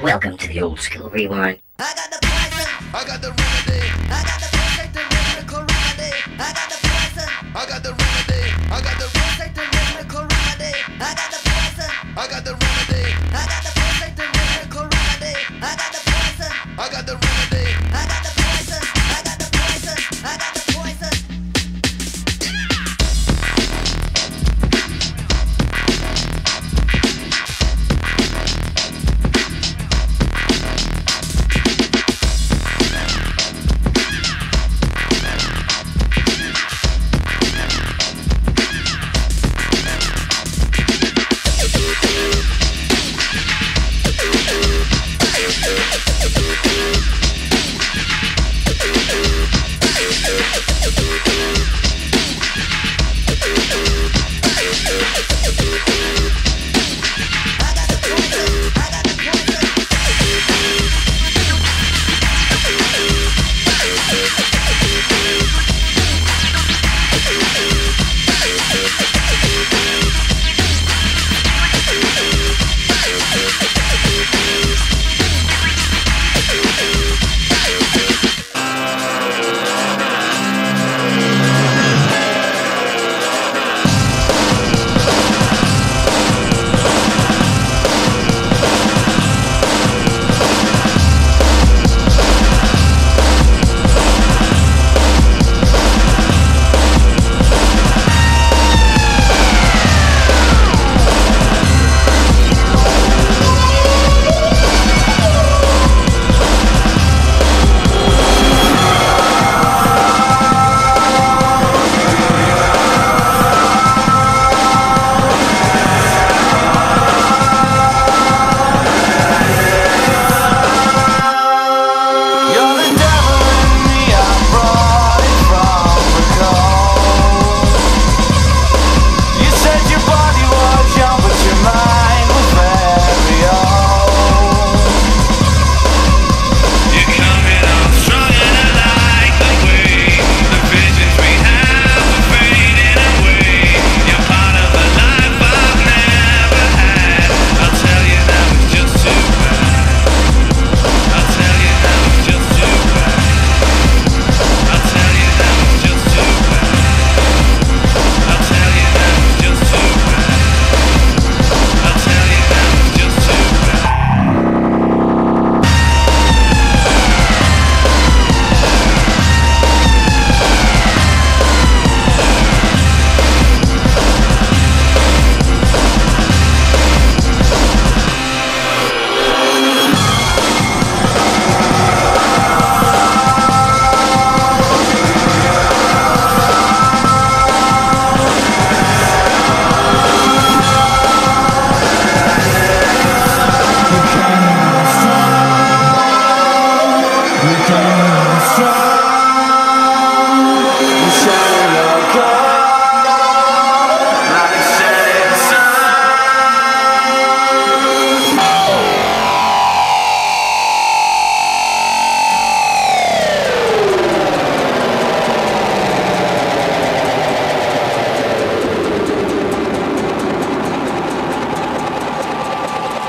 Welcome to the Old School Rewind. I got the poison. I got the remedy. I got the prostate, the miracle remedy. I got the poison. I got the remedy. I got the prostate, the miracle remedy. I got the poison. I got the remedy. I got the prostate, the miracle remedy. I got the poison. I got the remedy. I got the poison. I got the poison. I got the poison.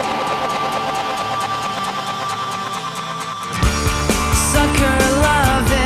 Sucker love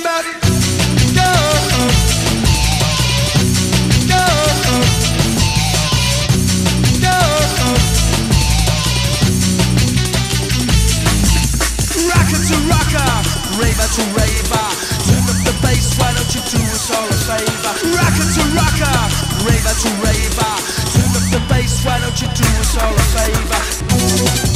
about love, love, love. Rocker to rocker, raver to raver. Turn up the bass, why don't you do us all a favor? Rocker to rocker, raver to raver. Turn up the bass, why don't you do us all a favor?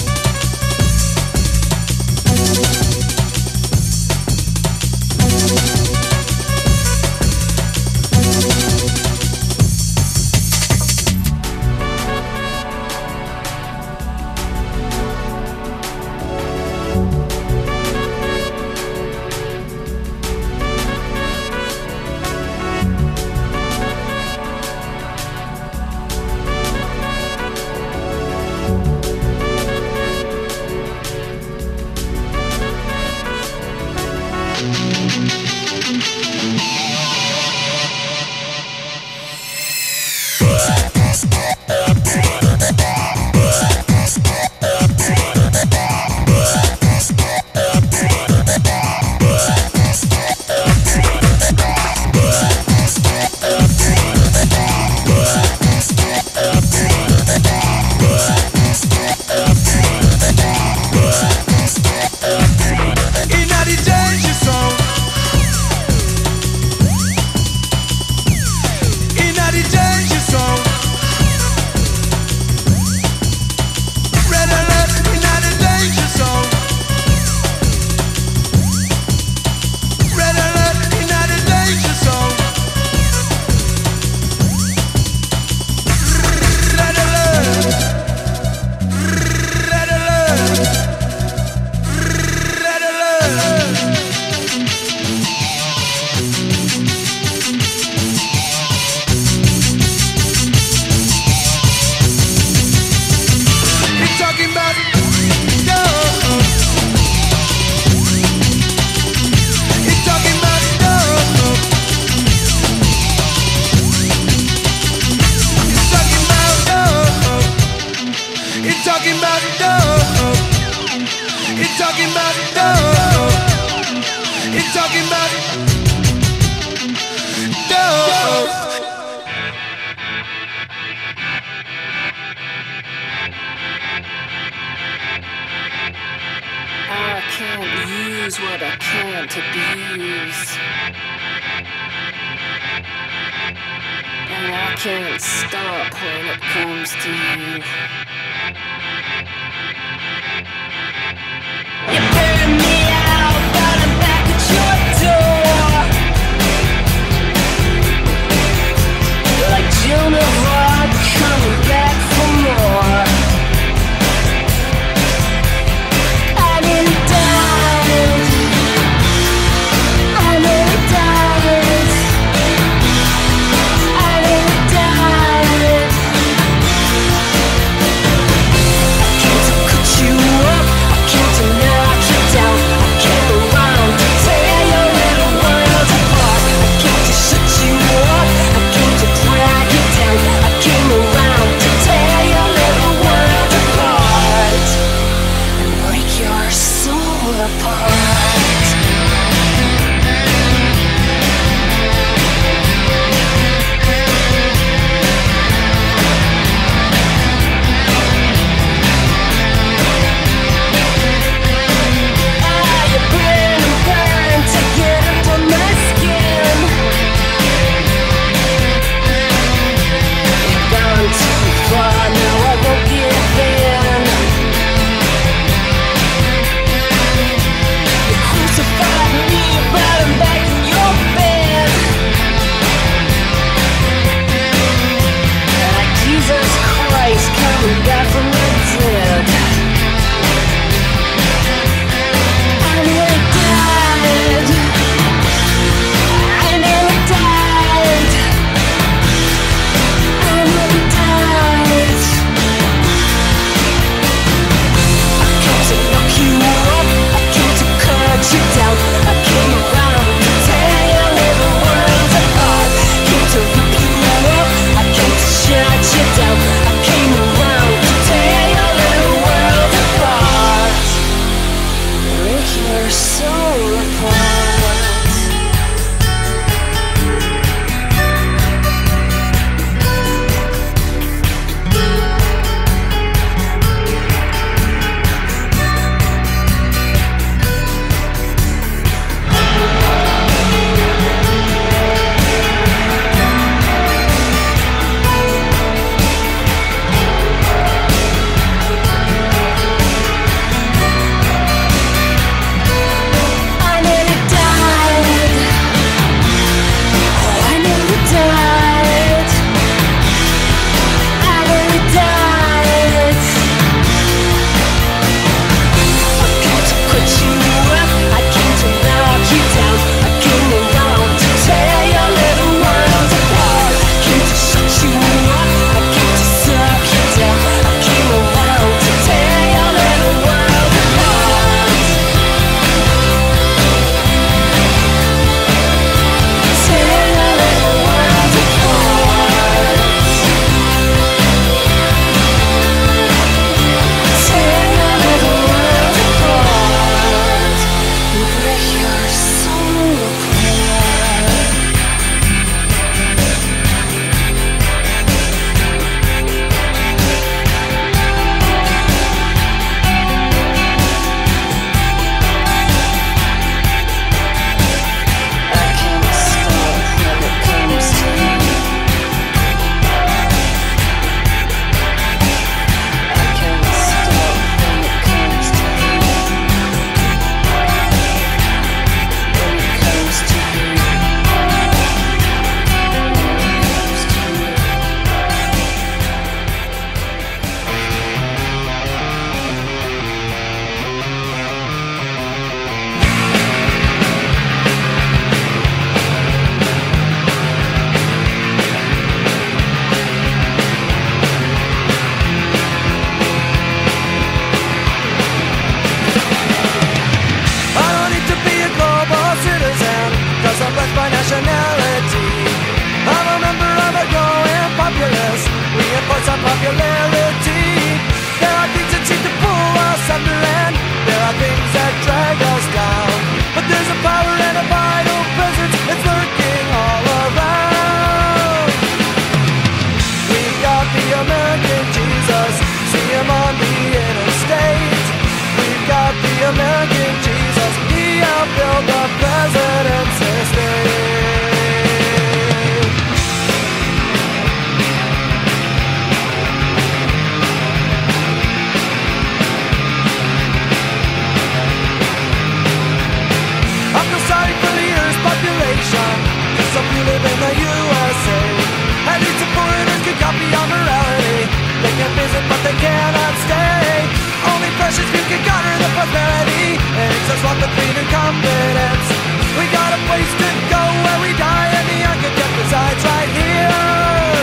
live in the USA. At least the foreigners can copy our morality. They can visit but they cannot stay. Only precious few can garner the prosperity. And it's us want the freedom and confidence. We got a place to go where we die, and the architect resides right here.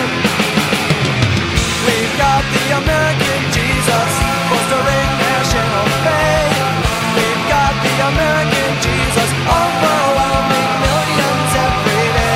We've got the American Jesus, fostering national faith. We've got the American Jesus, overwhelming millions every day.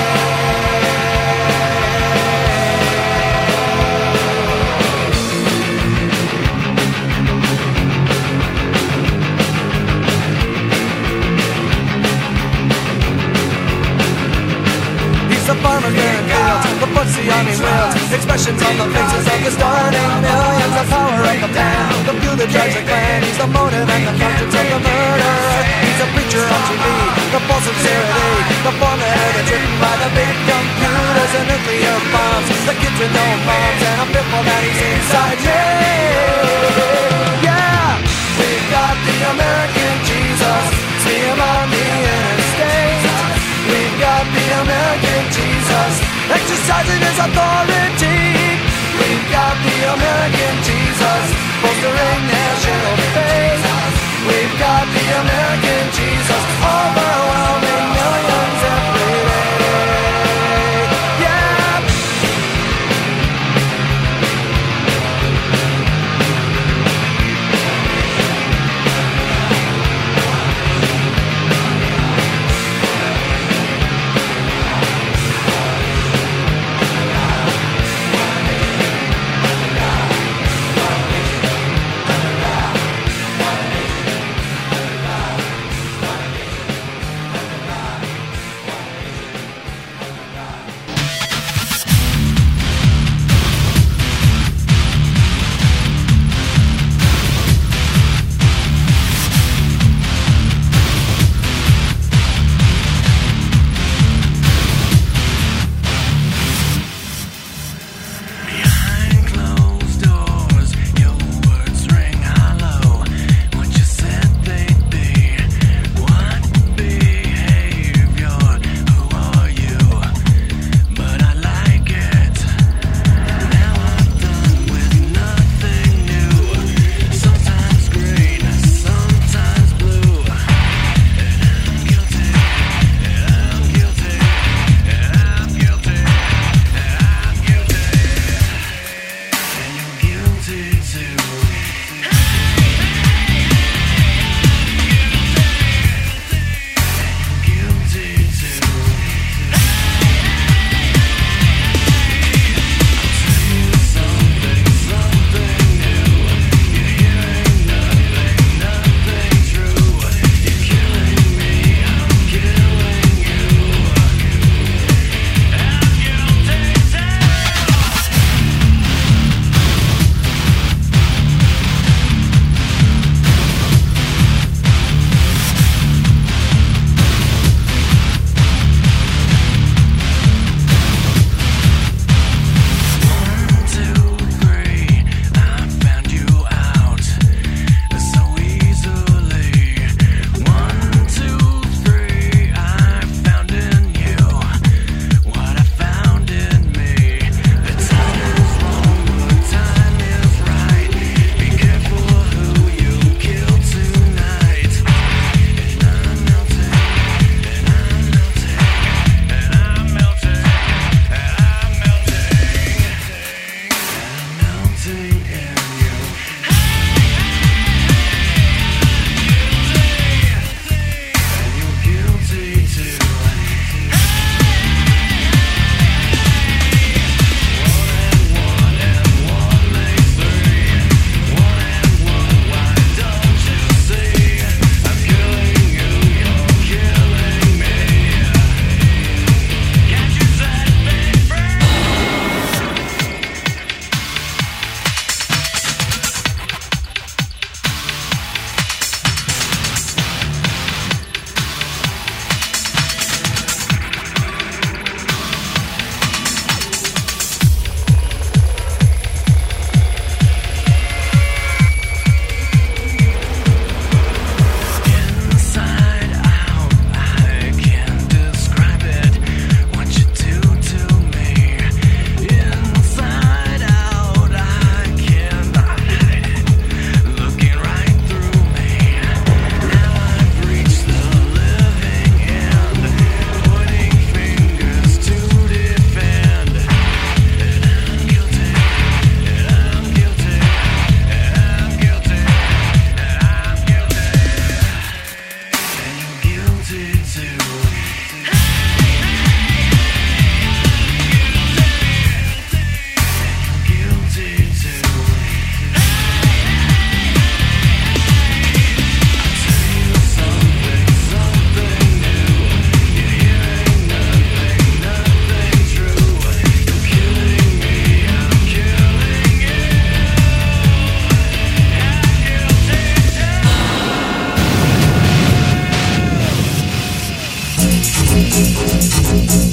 He's the farmer bearing fields, the foot's the army wields. Expressions on the faces of the starting millions. The power of the plan, the few that drives the clan. He's the motive and the conscience of the murderer. He's a preacher on TV, the false sincerity, the formula that's written by the big computers and nuclear bombs. The kids with no moms, and I'm fearful that he's inside me. Yeah, we've got the American Jesus, see him on the interstate. We've got the American Jesus, exercising his authority. We've got the American Jesus, bolstering national faith. We've got the American Jesus, overwhelming millions every day. Yeah.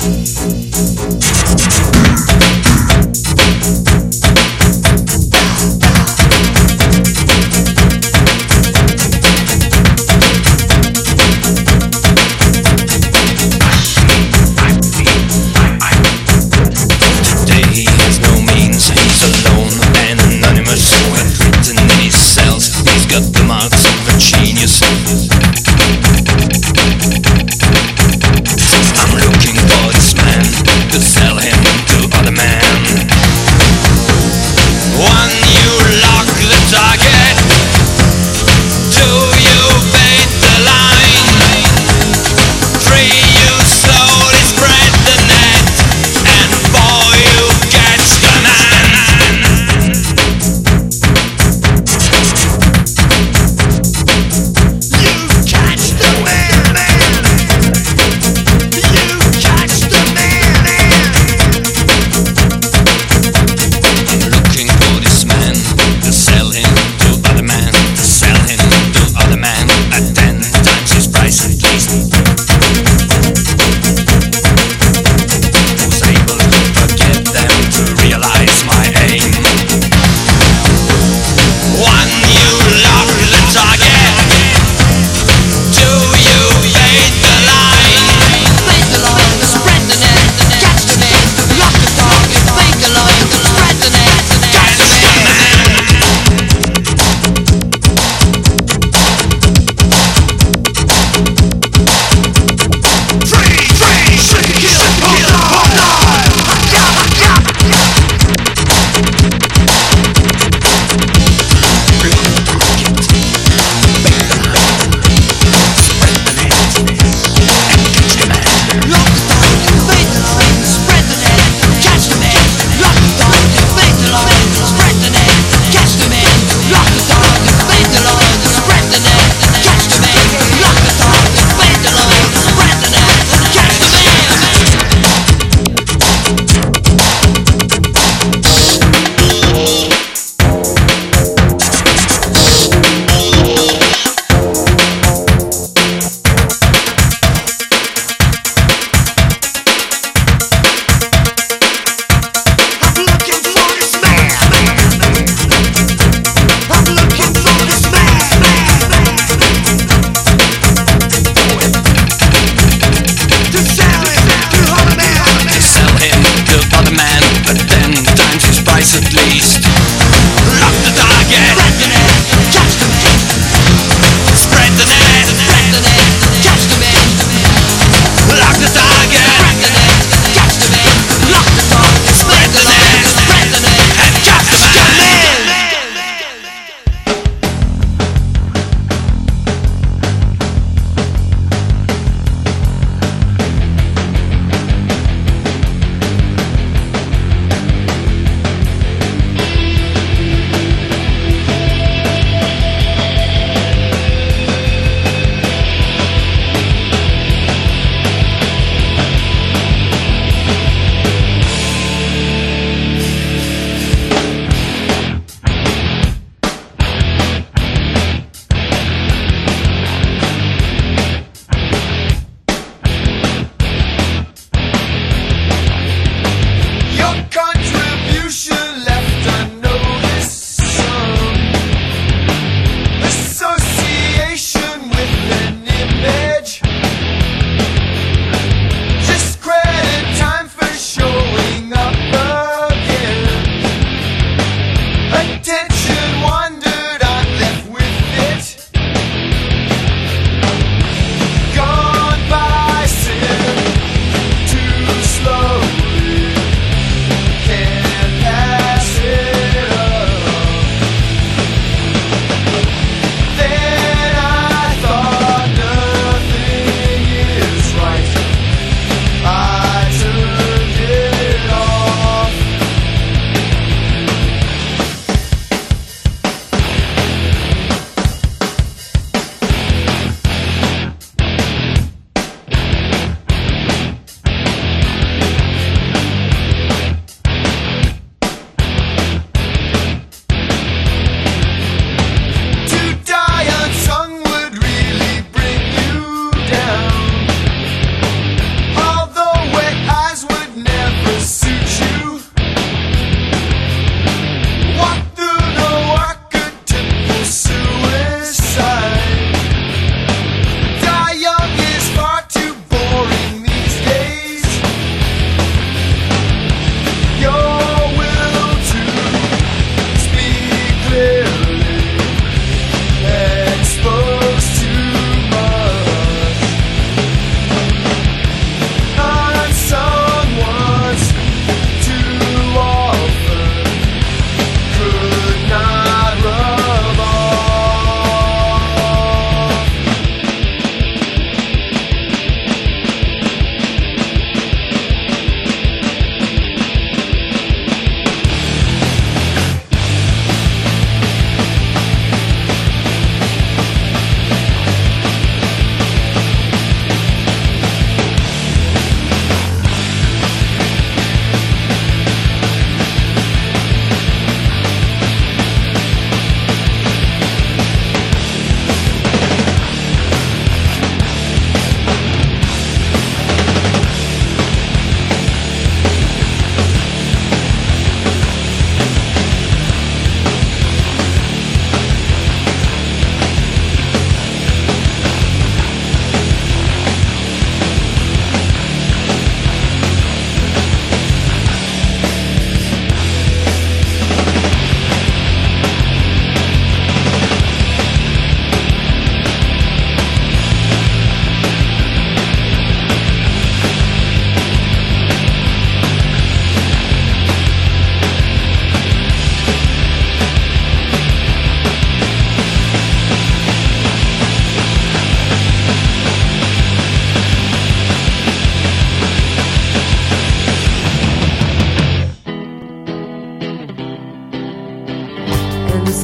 I'm looking for this man.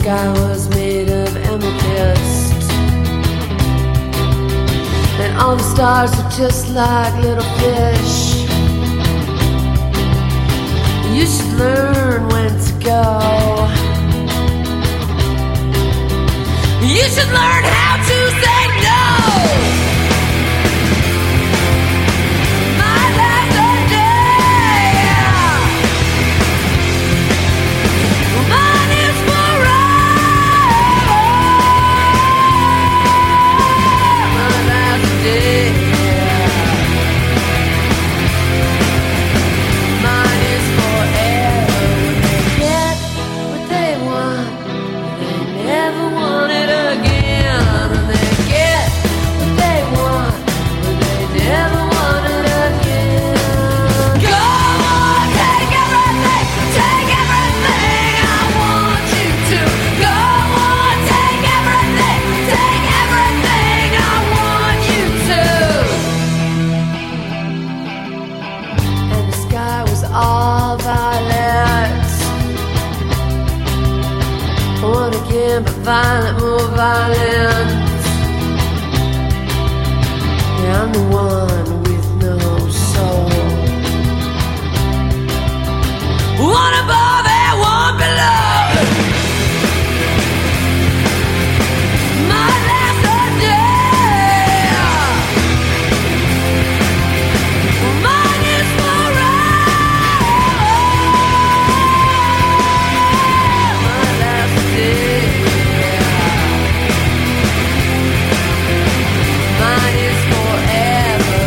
sky was made of amethyst, and all the stars were just like little fish. You should learn when to go. You should learn how to say no. My last day, mine is forever. My last day. But violent, more violent. Yeah, I'm the one with no soul. One above and one below. My last day, mine is forever. My last day. Mine is forever.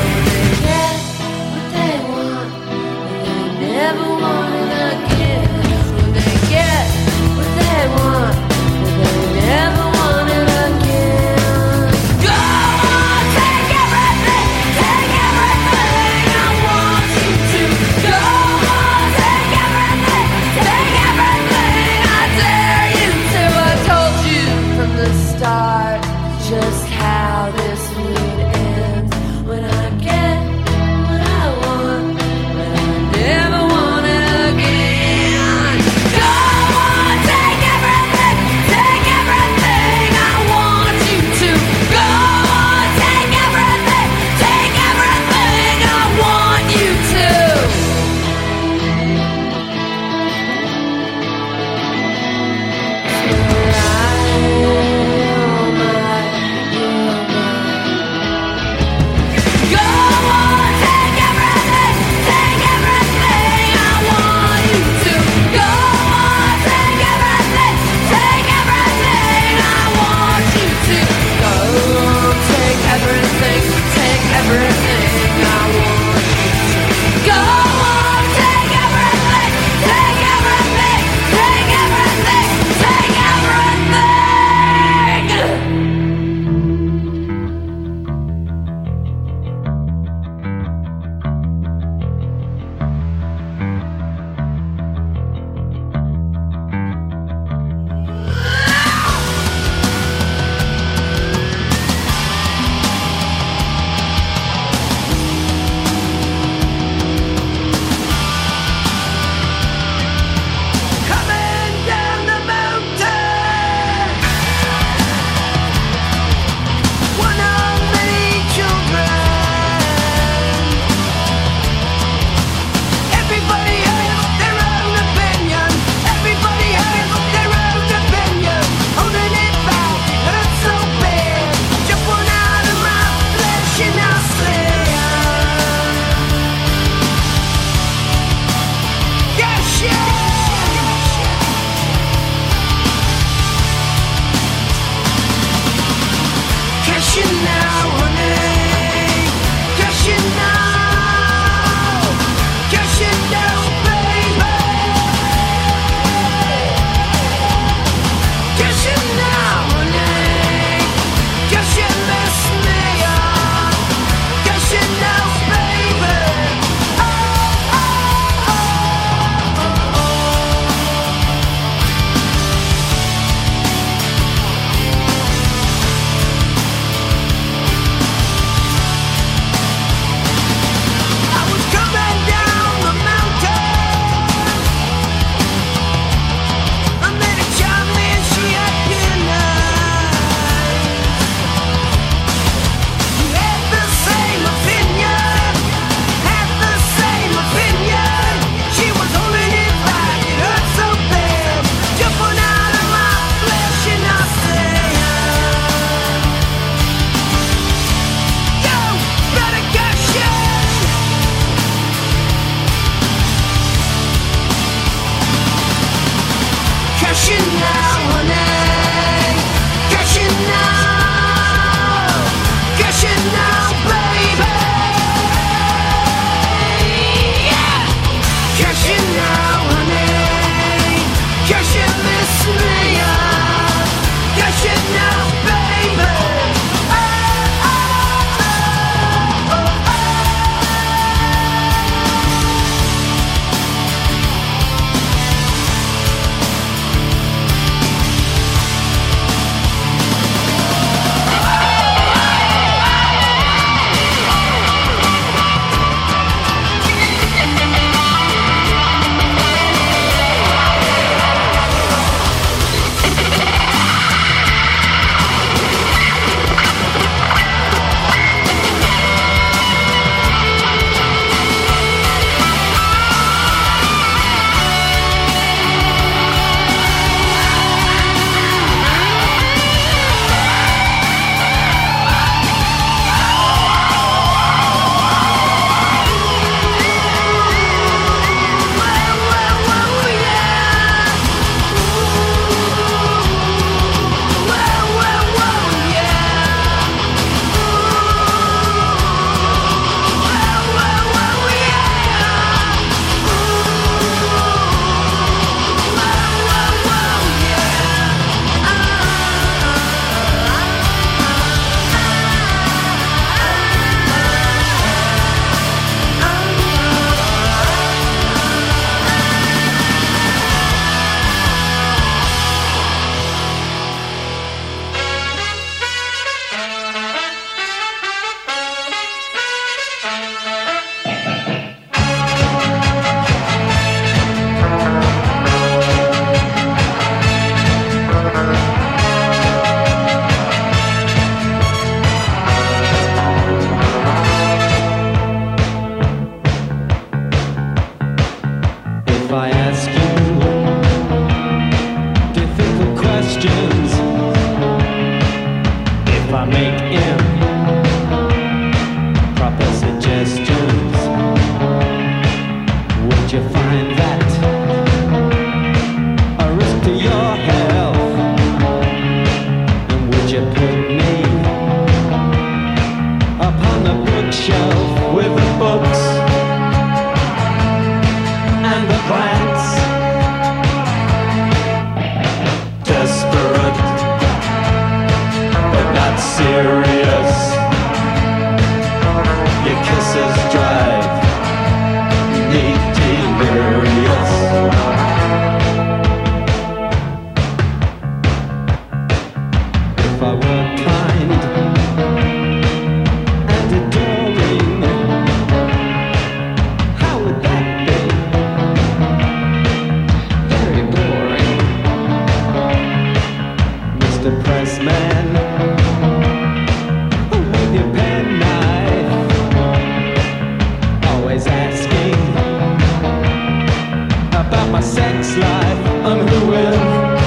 my sex life and who with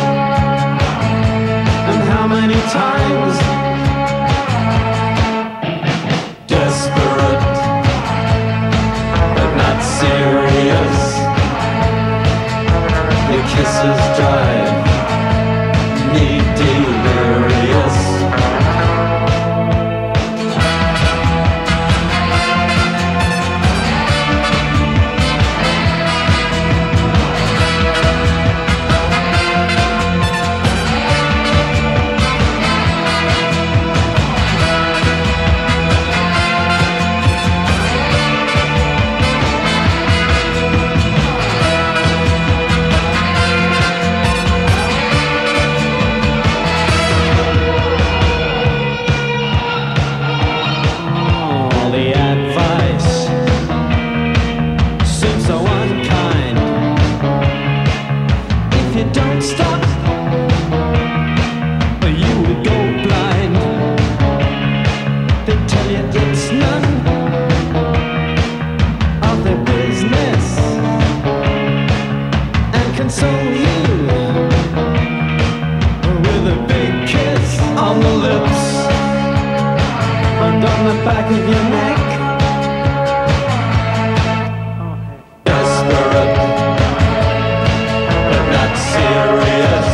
and how many times. Desperate but not serious. Your kisses drive me delirious. Back of your neck. Desperate but not serious.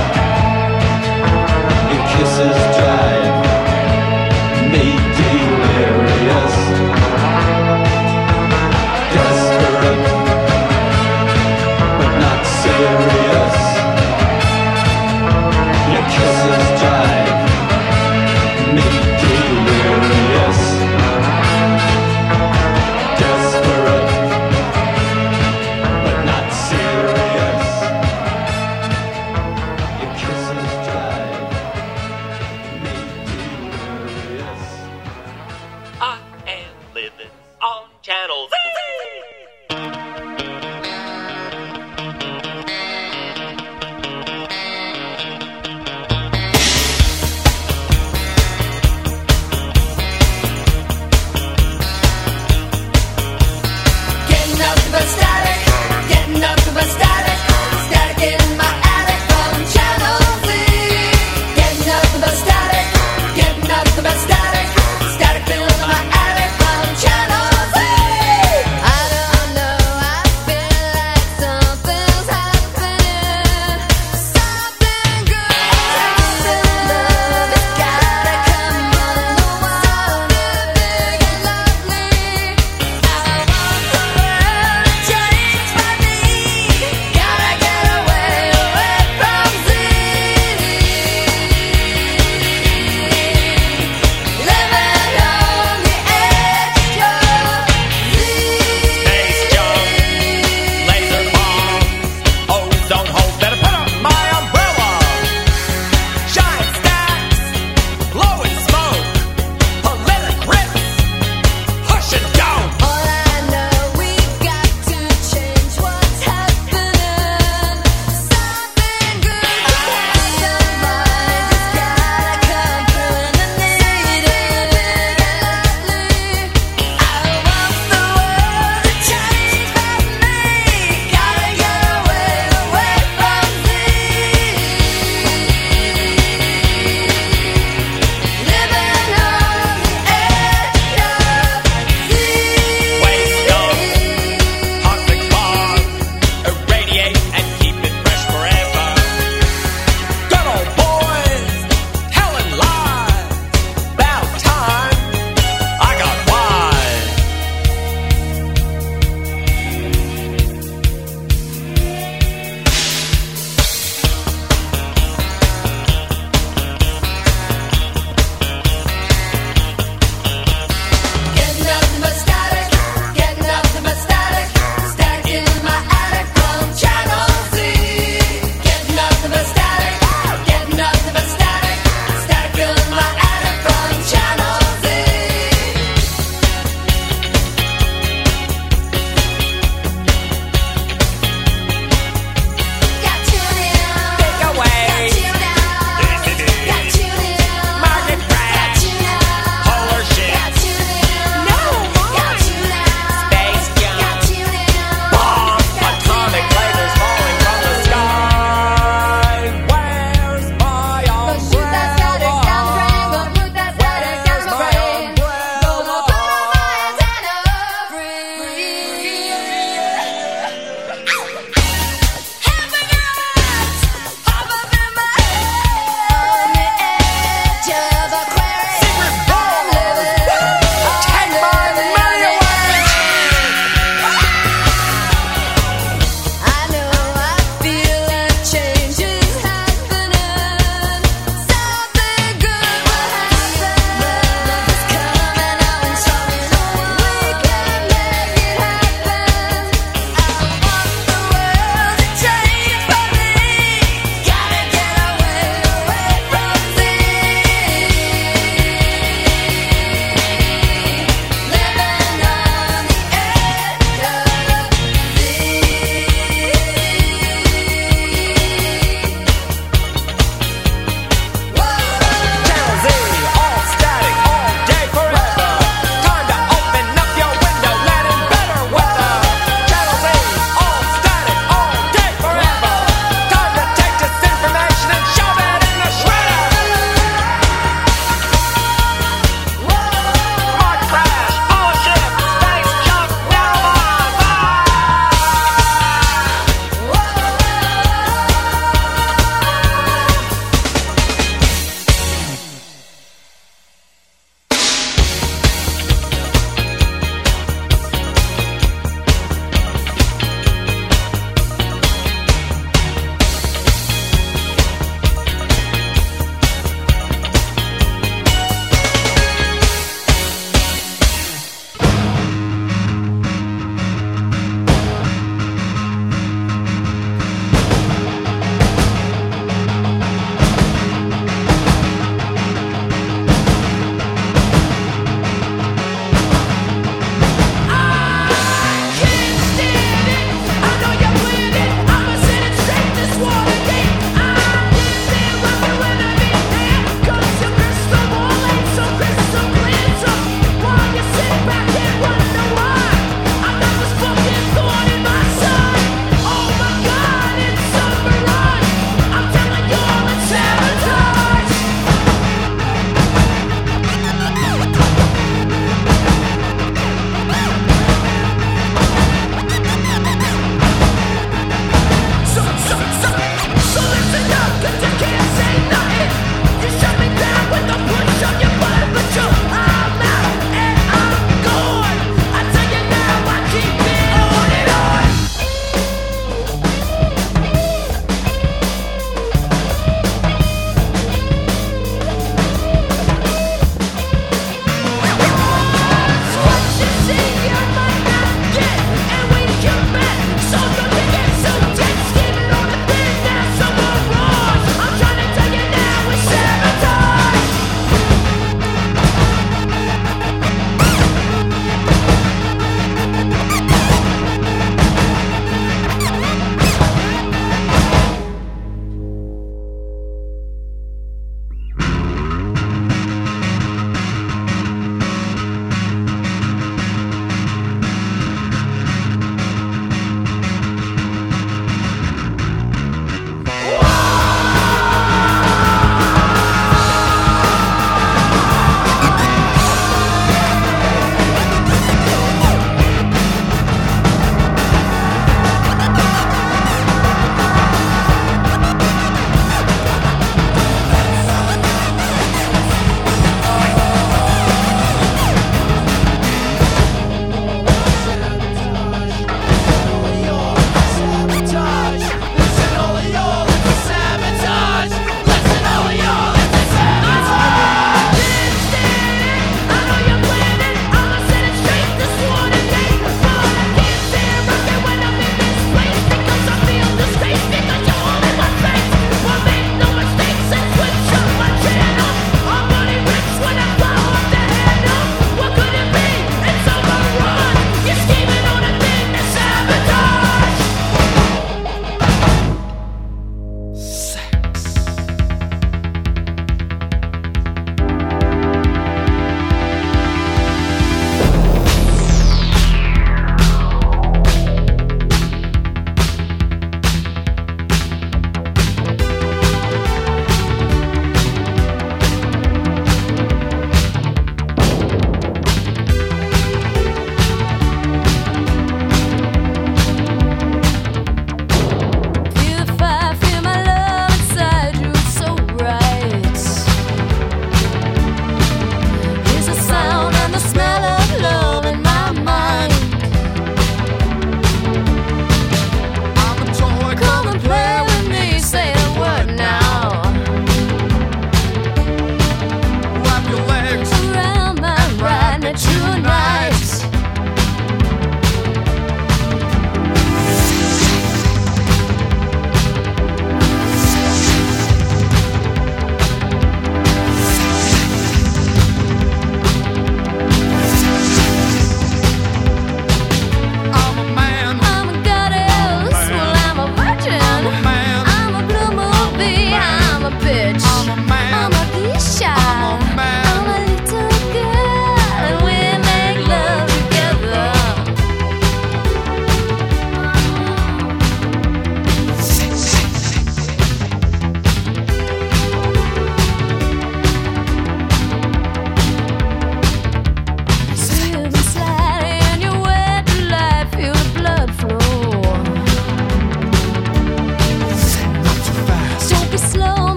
Your kisses drive me delirious. Desperate but not serious. Your kisses drive me delirious. Desperate but not serious. Your kisses drive me delirious. I am living on Channel Z. Yeah.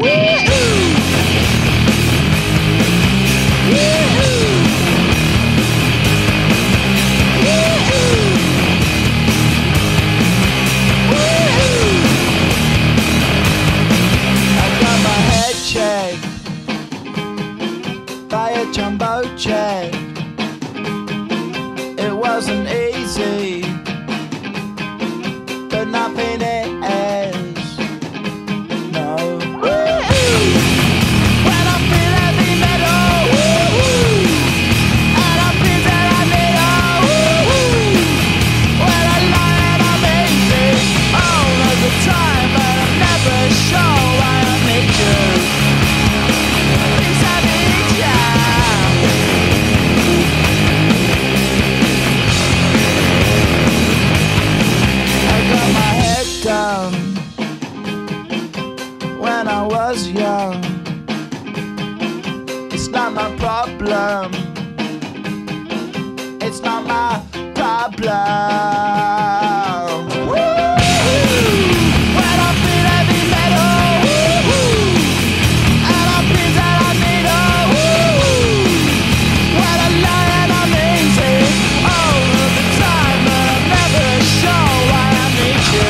Jumbo jet. It wasn't easy, but nothing is. No. When I feel heavy metal, and I feel that I need when I lie and I'm easy all of the time, but I'm never sure why I need you. Please I need you. When I was young, it's not my problem. It's not my problem. When I feel heavy metal, and I feel that I need when I lie and I'm easy all of the time, but I'm never sure why I need you.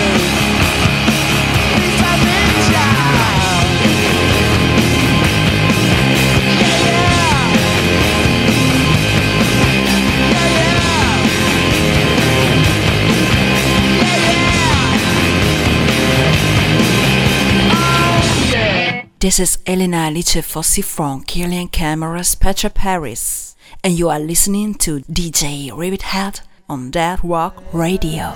This is Elena Alice Fossi from Killian Cameras Petra Paris, and you are listening to DJ Rivithead on Death Rock Radio.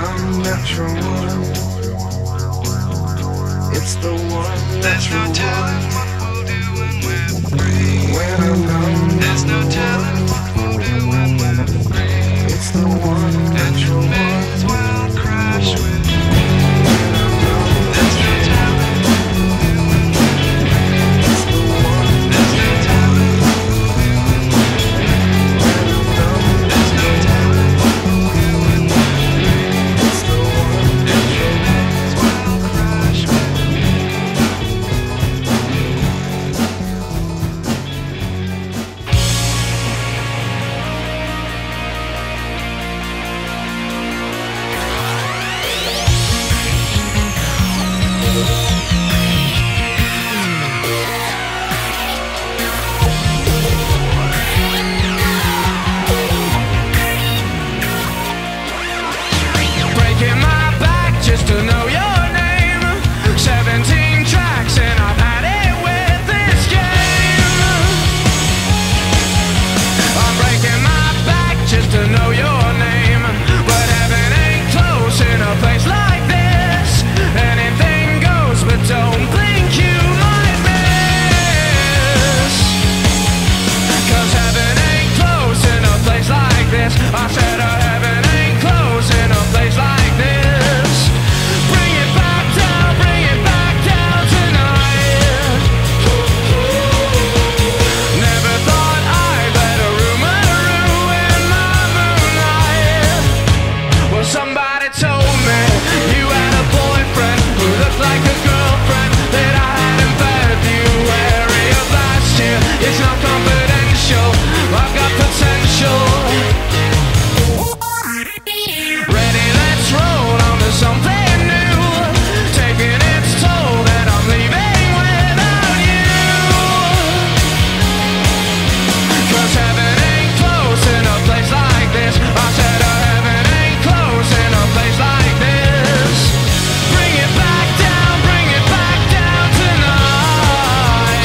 one that you want. It's the one that you want. There's no telling what we'll do when we're free. When I'm gone, there's no telling what we'll do when we're free. It's the one that you want. May as well crash with. When I'm gone, there's no telling what we'll do when we're free. It's the one. There's no telling what we'll do when we're free. When I'm gone, there's no telling what we'll do when we're free. It's the one that you may as well crash with. Breaking my back just to know your name. 17 tracks and I've had it with this game. I'm breaking my back just to know your name. But heaven ain't close in a place like this. Anything goes, but don't think you might miss. 'Cause heaven ain't close in a place like this. I said heaven ain't close in a place like this. Bring it back down tonight. Never thought I'd let a rumor ruin my moonlight. Well, somebody told me you had a boyfriend who looked like a girlfriend that I had in February of last year. It's not confidential, I've got potential. Ready, let's roll on to something new. Taking its toll that I'm leaving without you. 'Cause heaven ain't close in a place like this. I said heaven ain't close in a place like this. Bring it back down tonight.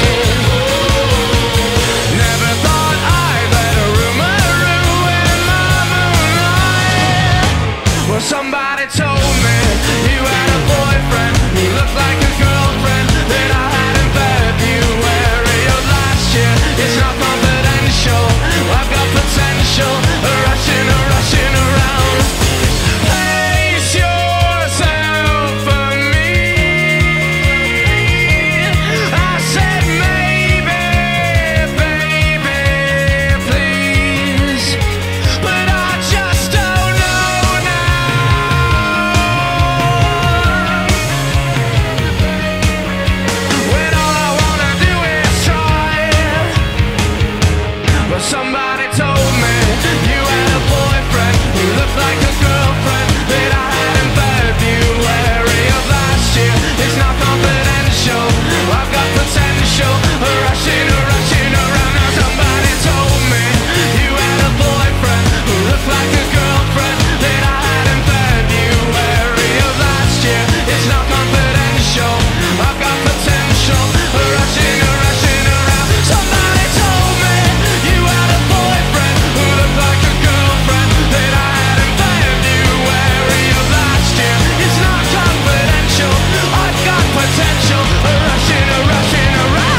Never thought I'd let a rumor ruin my moonlight. Well, somebody told me you had a boyfriend who looked like a girlfriend that I had in February of last year. It's not confidential, I've got potential. Rushing around. Place yourself for me. I said maybe, baby, please. But I just don't know now. When all I wanna do is try. But somebody told me you had a boyfriend who looked like a girlfriend that I had in February of last year. It's not confidential, I've got potential. Rushing around. Now somebody told me you had a boyfriend who looked like a girlfriend that I had in February of last year. It's not confidential, I've got potential. Rushing around. Somebody told me you had a boyfriend who looked like a girlfriend that I had in February of last year. It's not confidential, I've got potential. Rushing around.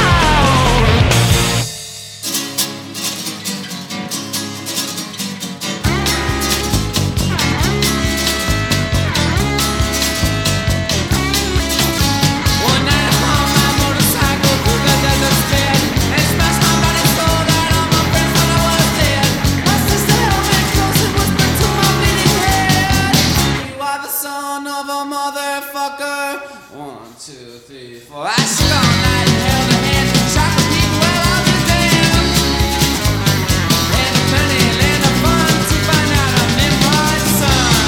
One night on my motorcycle through the desert's dead, and smashed my body so that all my friends thought I was dead. My sister held me close and whispered to my beating head, "You are the son of a motherfucker." 1, 2, 3, 4. I shook all night and held her hand, shot the people well I was dead. And plenty land of fun to find out I'm in my son.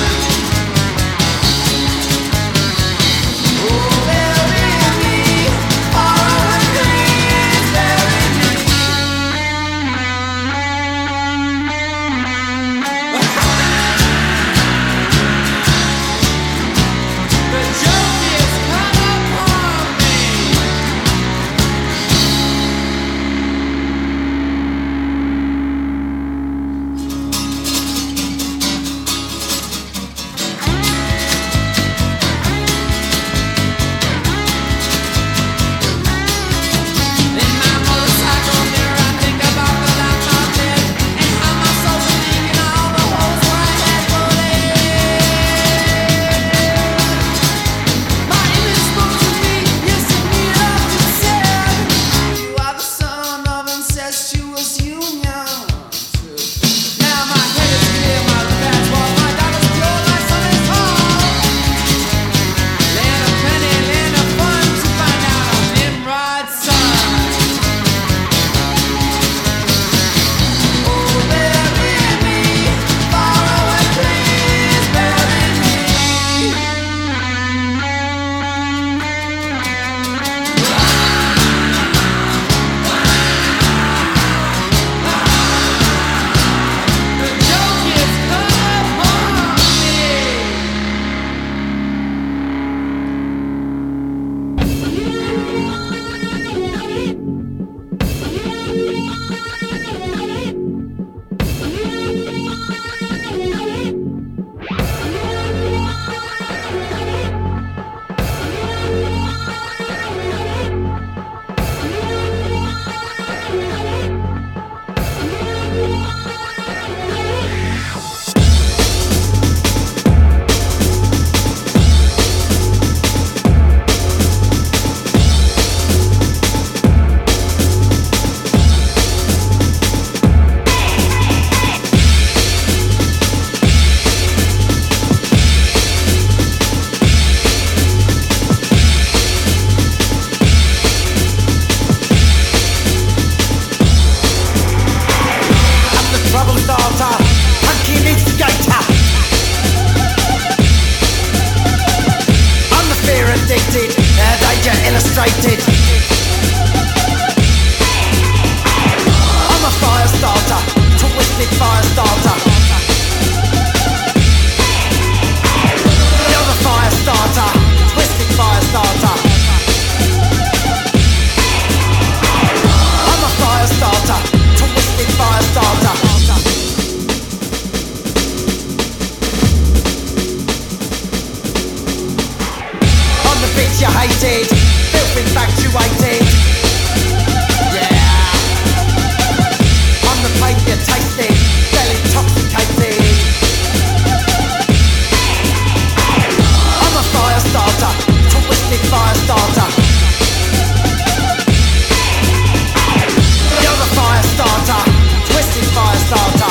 Oh, bury me, all of the things bury me. The joke is come upon me. dehydrated. I'm a fire starter, twisted fire starter. You're the fire starter, twisted fire starter. I'm a fire starter, twisted fire starter. I'm the bitch you hated, filth infatuated. Yeah. I'm the pain you tasted, fell intoxicated. I'm a fire starter, twisted fire starter. You're the fire starter, twisted fire starter.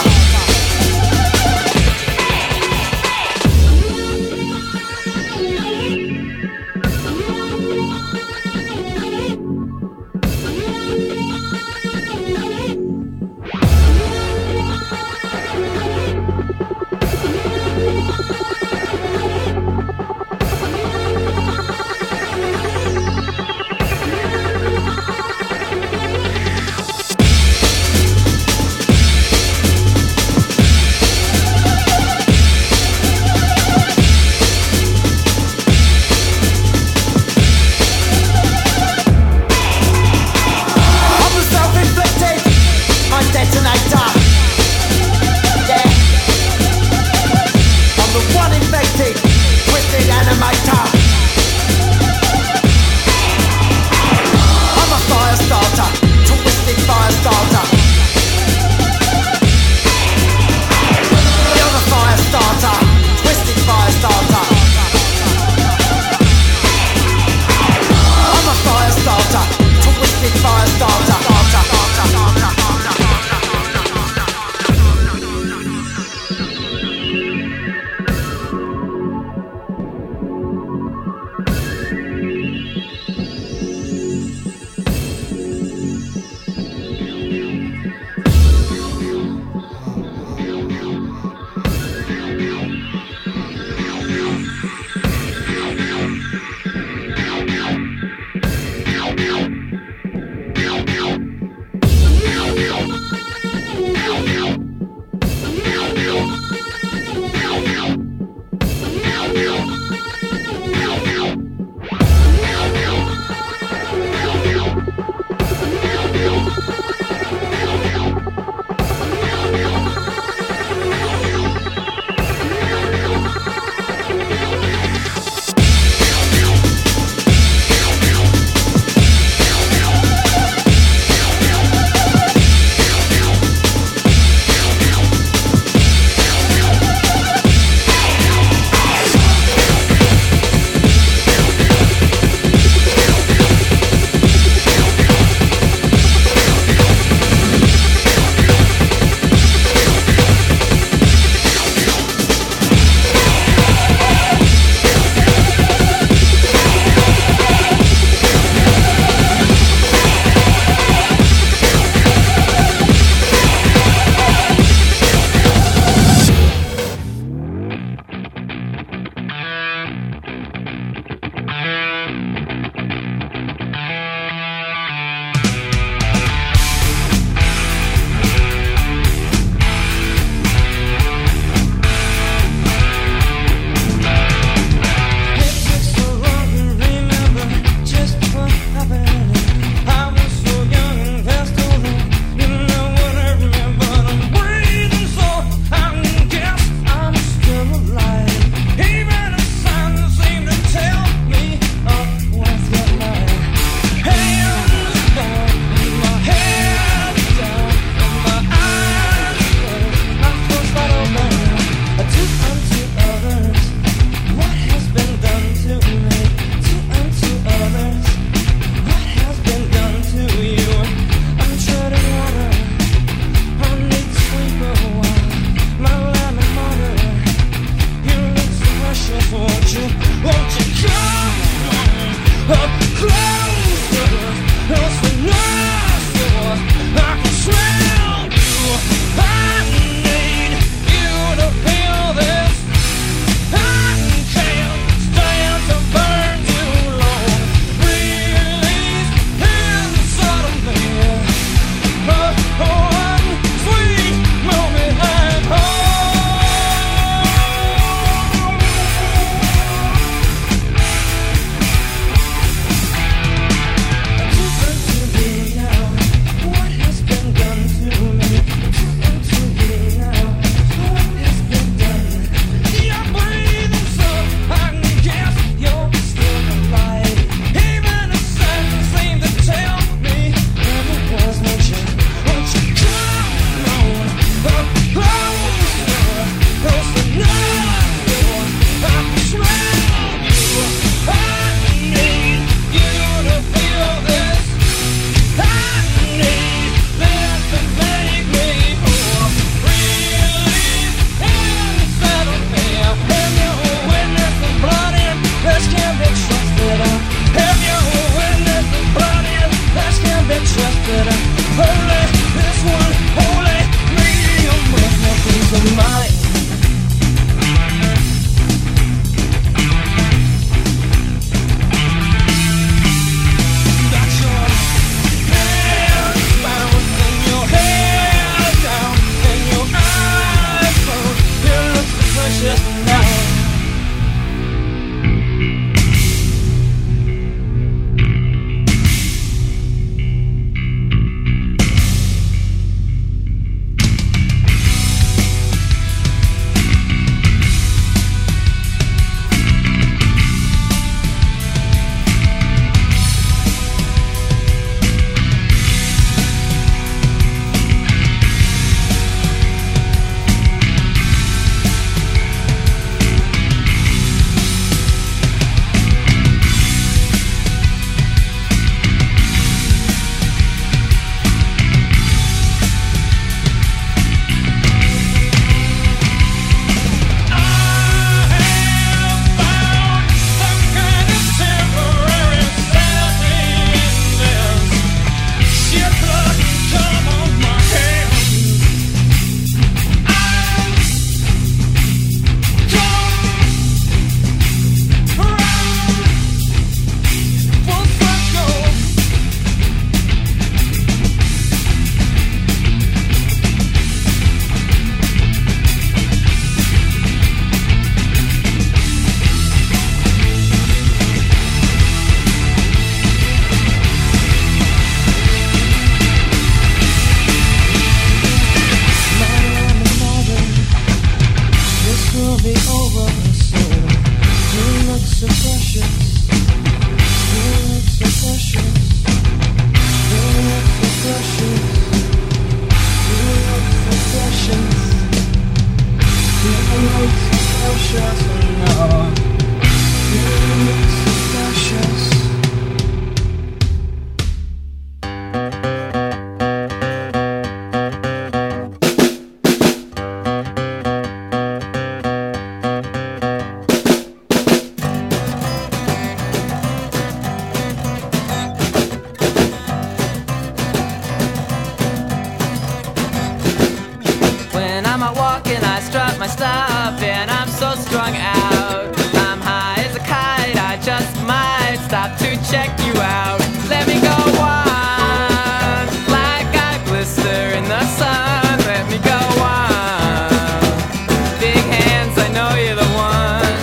I strut my stuff and I'm so strung out. I'm high as a kite, I just might stop to check you out. Let me go on, like I blister in the sun. Let me go on, big hands, I know you're the one.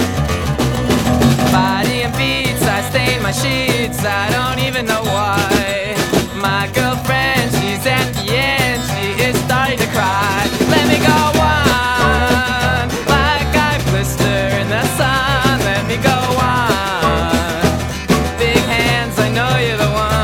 Body and beats, I stain my sheets, I don't even know why. My girlfriend, she's at the end, she is starting to cry. Let me go on, like I blister in the sun. Let me go on, big hands, I know you're the one.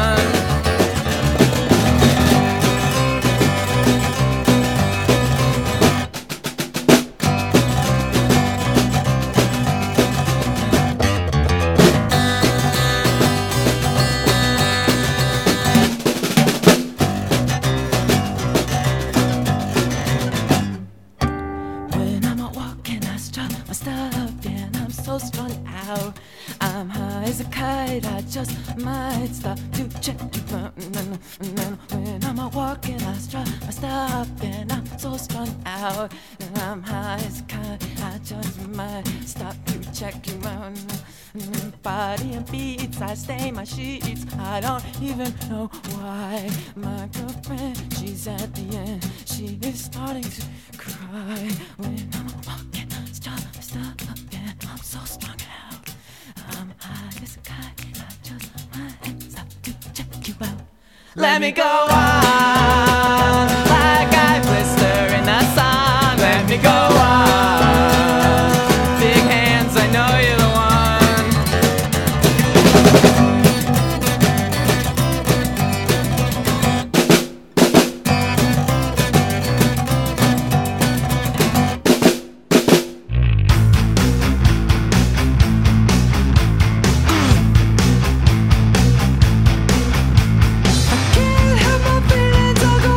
When I'm out walking, I strut my stuff and I'm so strung out. I'm high as a kite, I just might stop to check you out. When I'm out walking, I strut my stuff and I'm so strung out. I'm high as a kite, I just might stop to check you out. Body and beats, I stain my sheets, I don't even know why. My girlfriend, she's at the end, she is starting to cry. When I'm walking, stop, and I'm so strung out. I'm high as a kite, I just might stop to check you out. Let me go on, like I blister in the sun. Let me go on, big hands, I know you're the one. Can't help my feelings, I'll go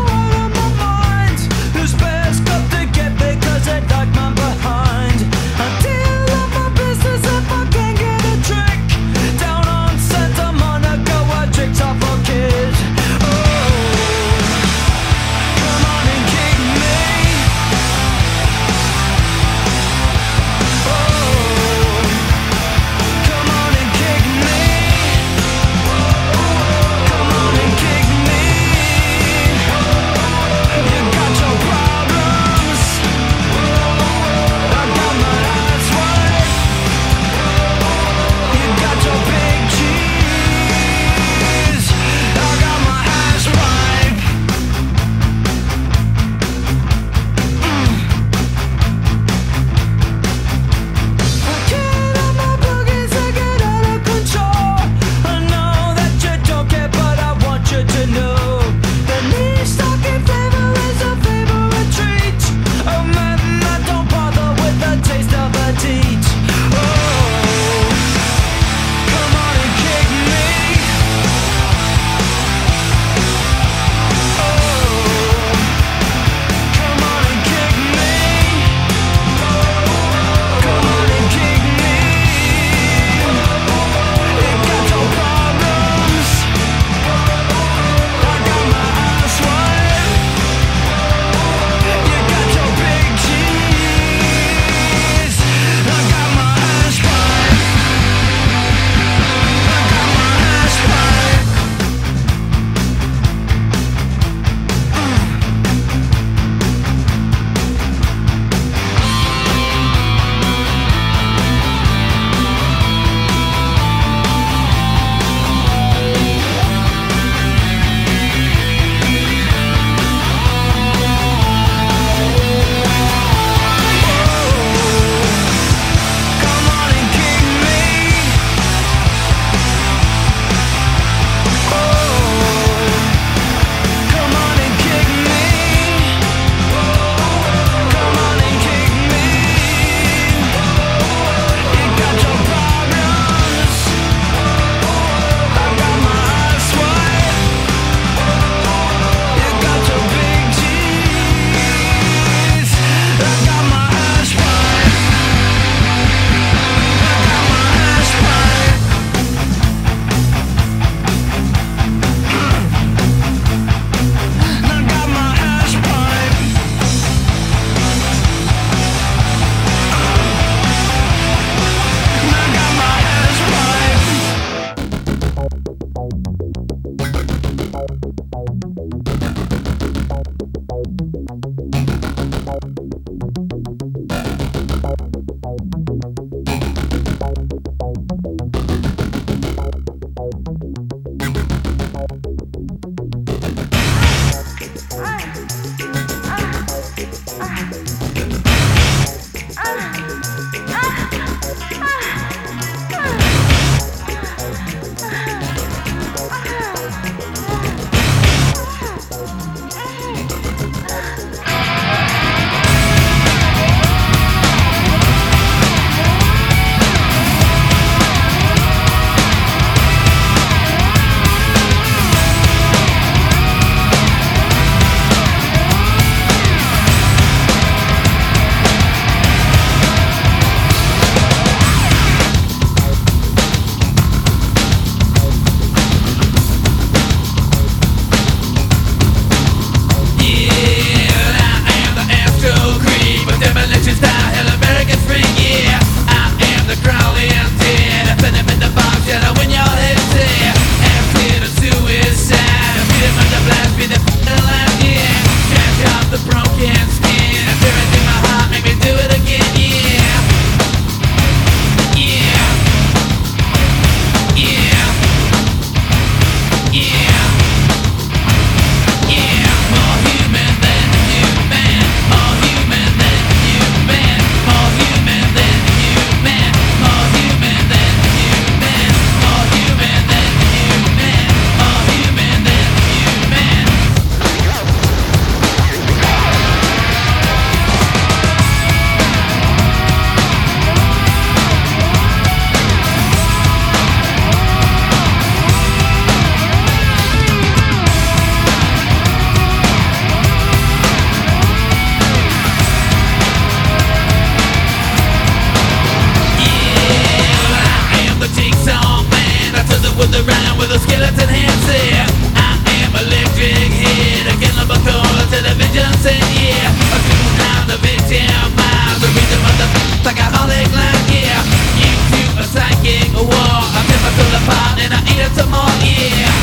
like a Holy Gland, yeah. Into a psychic war, I rip my soul apart and I eat it some more, yeah.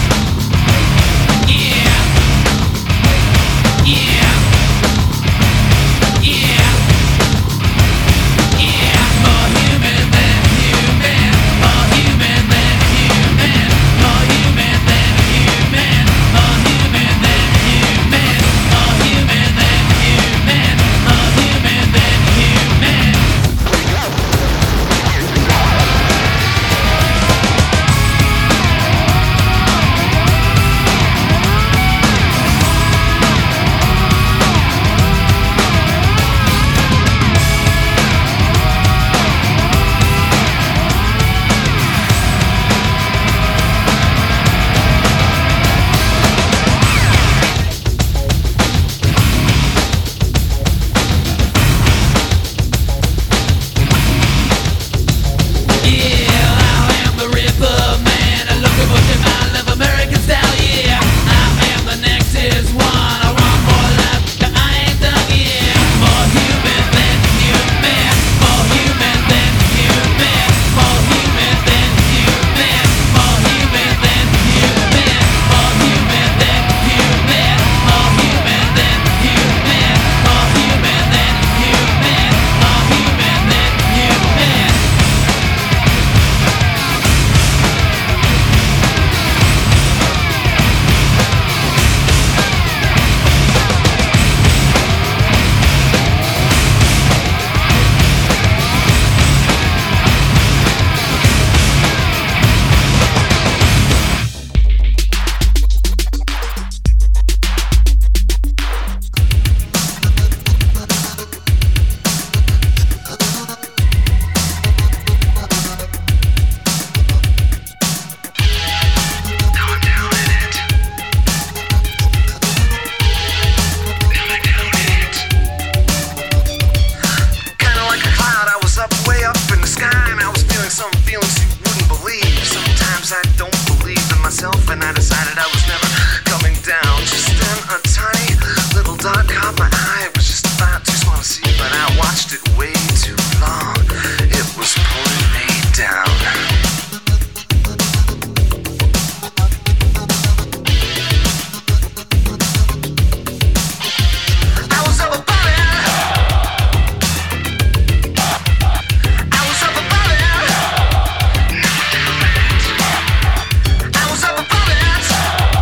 Yeah. Yeah. Yeah. Yeah. More human than human. More human than human. More human than human. More human than human. More human than human. More human than human. I was up above it.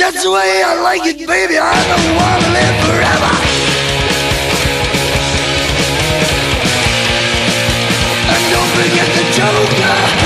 That's the way I like it, baby. I don't wanna live forever. And don't forget the Joker.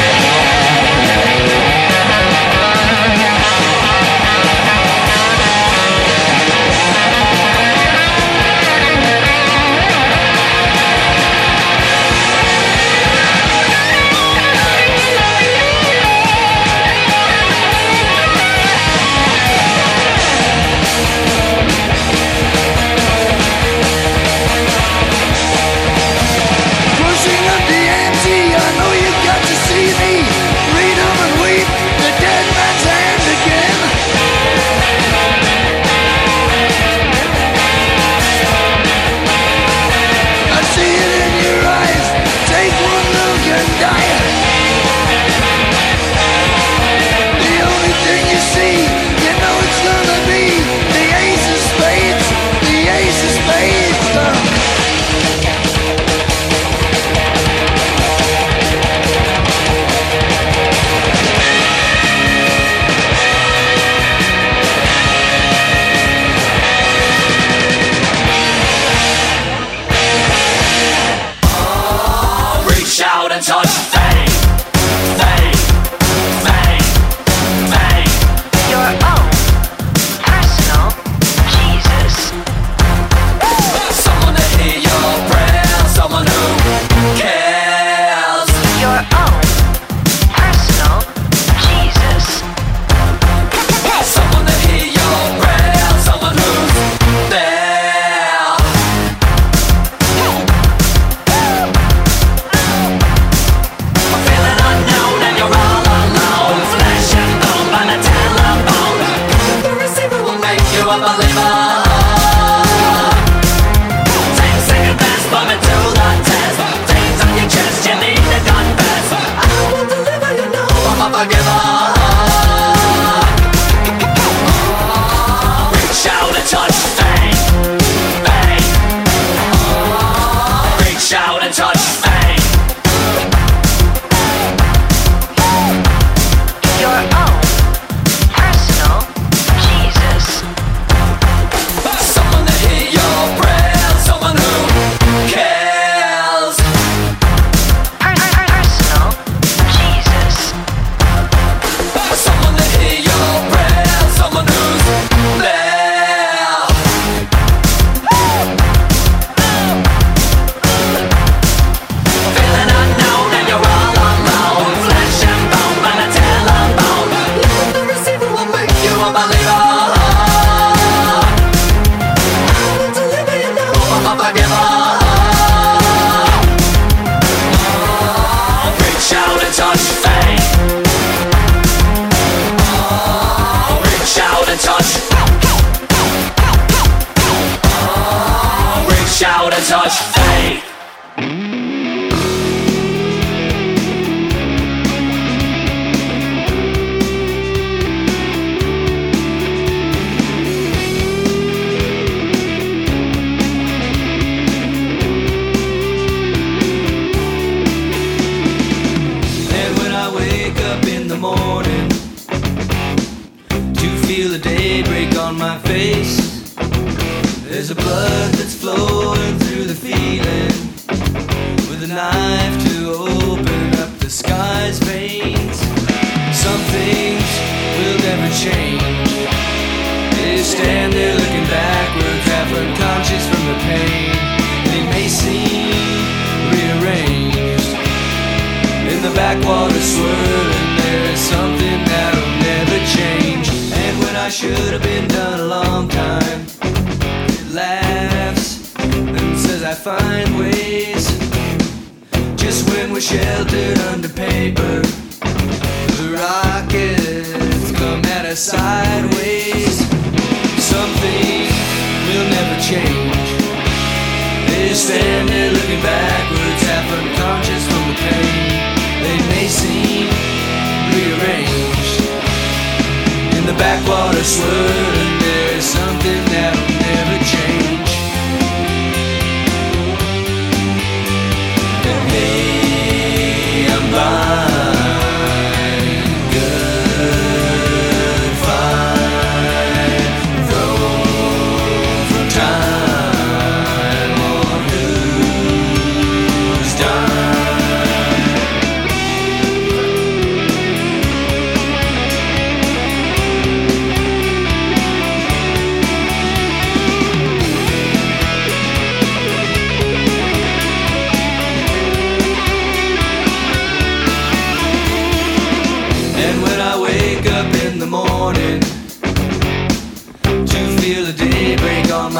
Fine.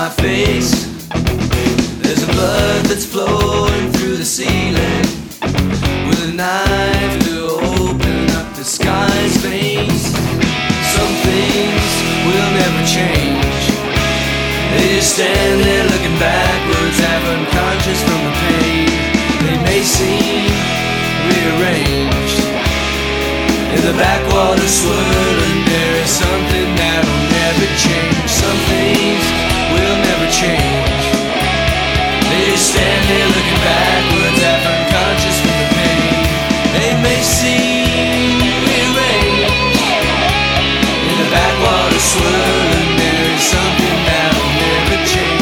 my face. There's a blood that's flowing through the ceiling, with a knife to open up the sky's veins. Some things will never change. They just stand there looking backwards, half unconscious from the pain. They may seem rearranged. In the backwater swirling, there is something that will never change. Some things will never change. They just stand there looking backwards, half unconscious from the pain. They may seem rearranged. In the backwater swirling, there is something that will never change.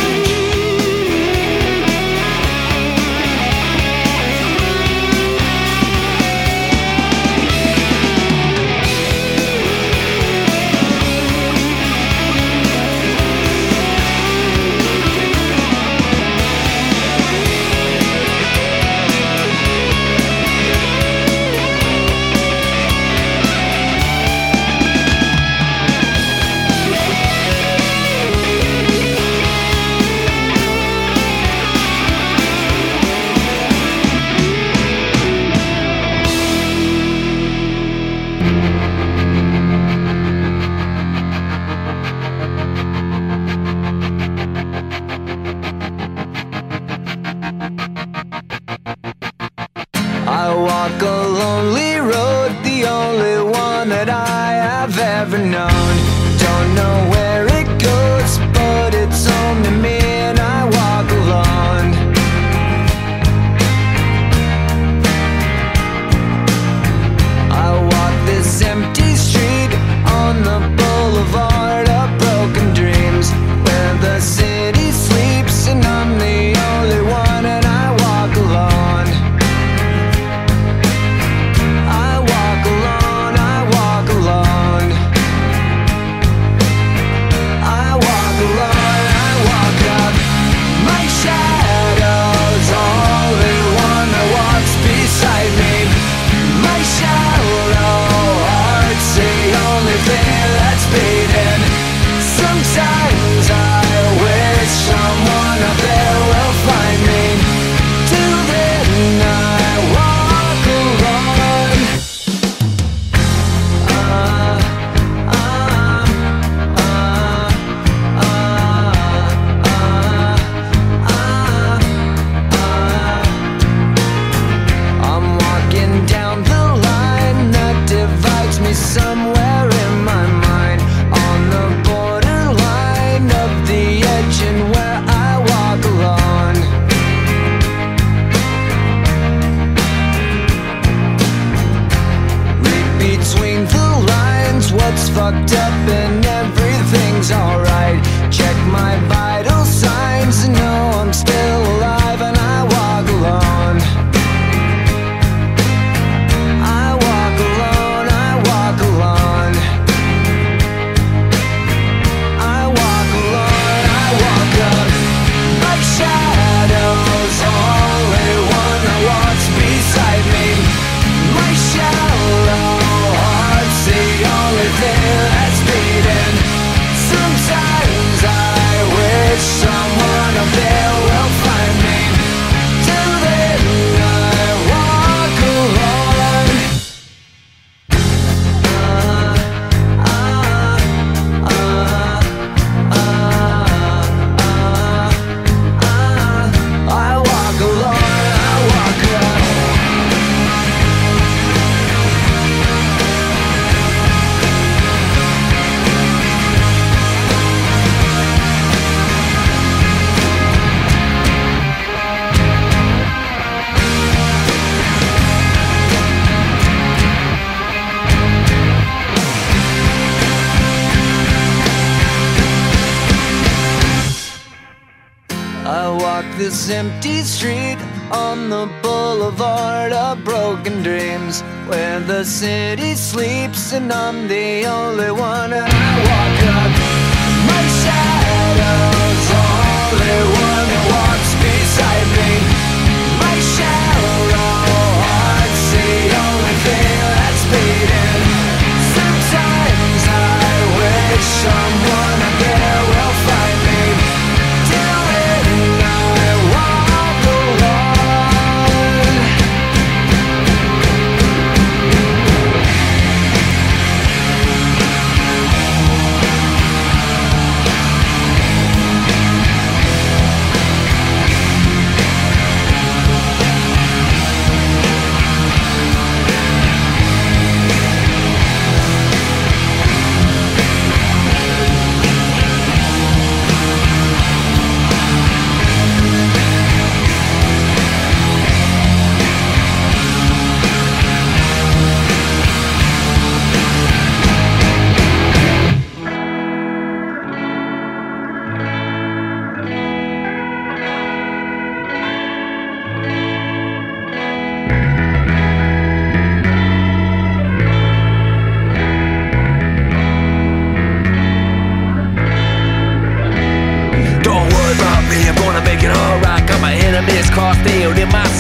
I walk a lonely road, the only one that I have ever known. Don't know where it goes, but it's home to me and I walk alone. I walk this empty street on the boulevard of broken dreams, where the city sleeps and I'm the only one and I walk alone. I walk alone, I walk alone. I walk alone, I walk up. My shadow's only one that walks beside me. My shallow heart's the only thing that's beating. Sometimes I wish someone up there will find me. Till then I walk alone. I'm walking down the line that divides me somewhere in my mind, on the borderline of the edge and where I walk alone. Read between the lines what's fucked up and everything's alright. Check my vital signs and know I'm still alive and I walk alone. I walk alone, I walk alone. I walk alone, I walk up. My shadow's only one that walks beside me. My shallow heart's the only thing that's beating. Sometimes I wish someone up there will find me. Till then I walk alone. I walk alone, I walk alone. I walk this empty street on the boulevard of broken dreams, where the city sleeps and I'm the only one and I walk up. My shadow's only one that walks beside me. My shallow heart's the only thing that's beating. Sometimes I wish someone up there will find me.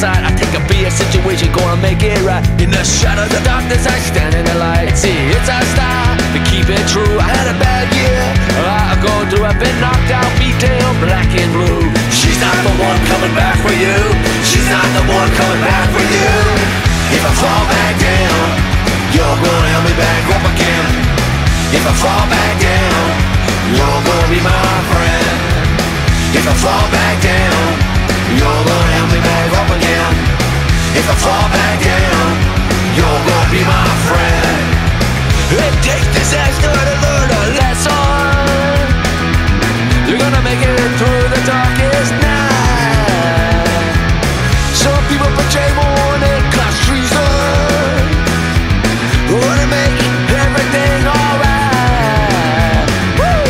sight. I take a BS situation, gonna make it right. In the shadow of the darkness, I stand in the light. See, it's our style to keep it true. I had a bad year, I'll go through. I've been knocked out, beat down, black and blue. She's not the one coming back for you. She's not the one coming back for you. If I fall back down, you're gonna help me back up again. If I fall back down, you're gonna be my friend. If I fall back down, you're gonna help me back up again. If I fall back down, you're gonna be my friend. It takes disaster to learn a lesson. You're gonna make it through the darkest night. Some people betray more than class treason. Wanna make everything alright. Woo!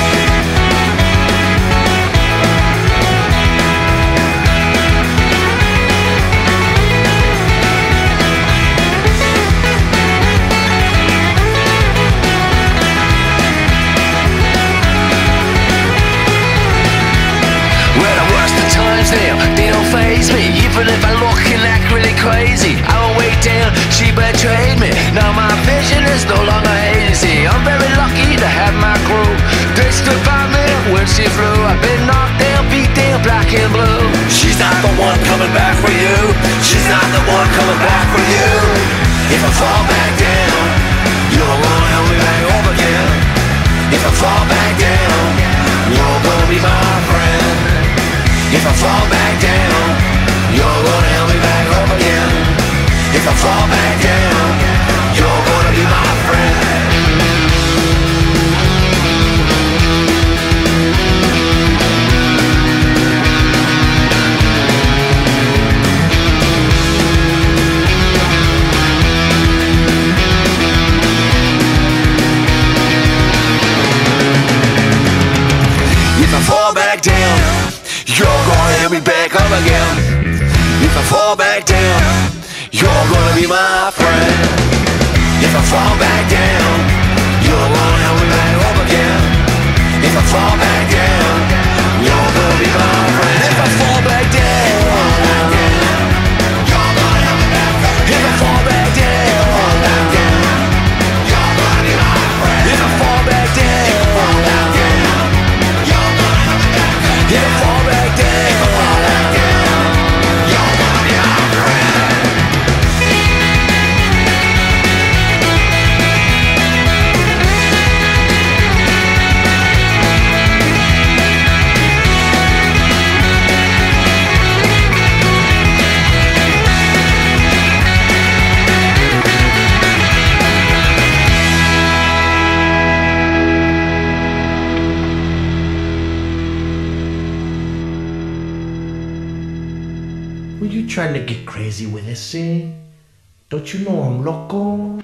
Well, the worst of times now, they don't faze me. Even if I look and act really crazy, I won't wait down, she betrayed me. Now my vision is no longer hazy. I'm very lucky to have my crew. They stood by me when she flew. I've been knocked down, beat down, black and blue. She's not the one coming back for you. She's not the one coming back for you. If I fall back down, you're gonna help me back up again. If I fall back down, you're gonna be my friend. If I fall back down, you're gonna help me back up again. If I fall back down, you're gonna be my friend. If I fall back down, you're gonna help me back up again. If I fall back down, you're gonna be my friend. If I fall back down, you're gonna help me back up again. If I fall back down, you're gonna be my friend. If I fall back down, you're gonna help me back up again. If I fall back down, you're gonna be my friend. If I fall back down, you're gonna help me back up again. If I fall back down, you're gonna be my friend. Were you trying to get crazy with this thing? Don't you know I'm loco?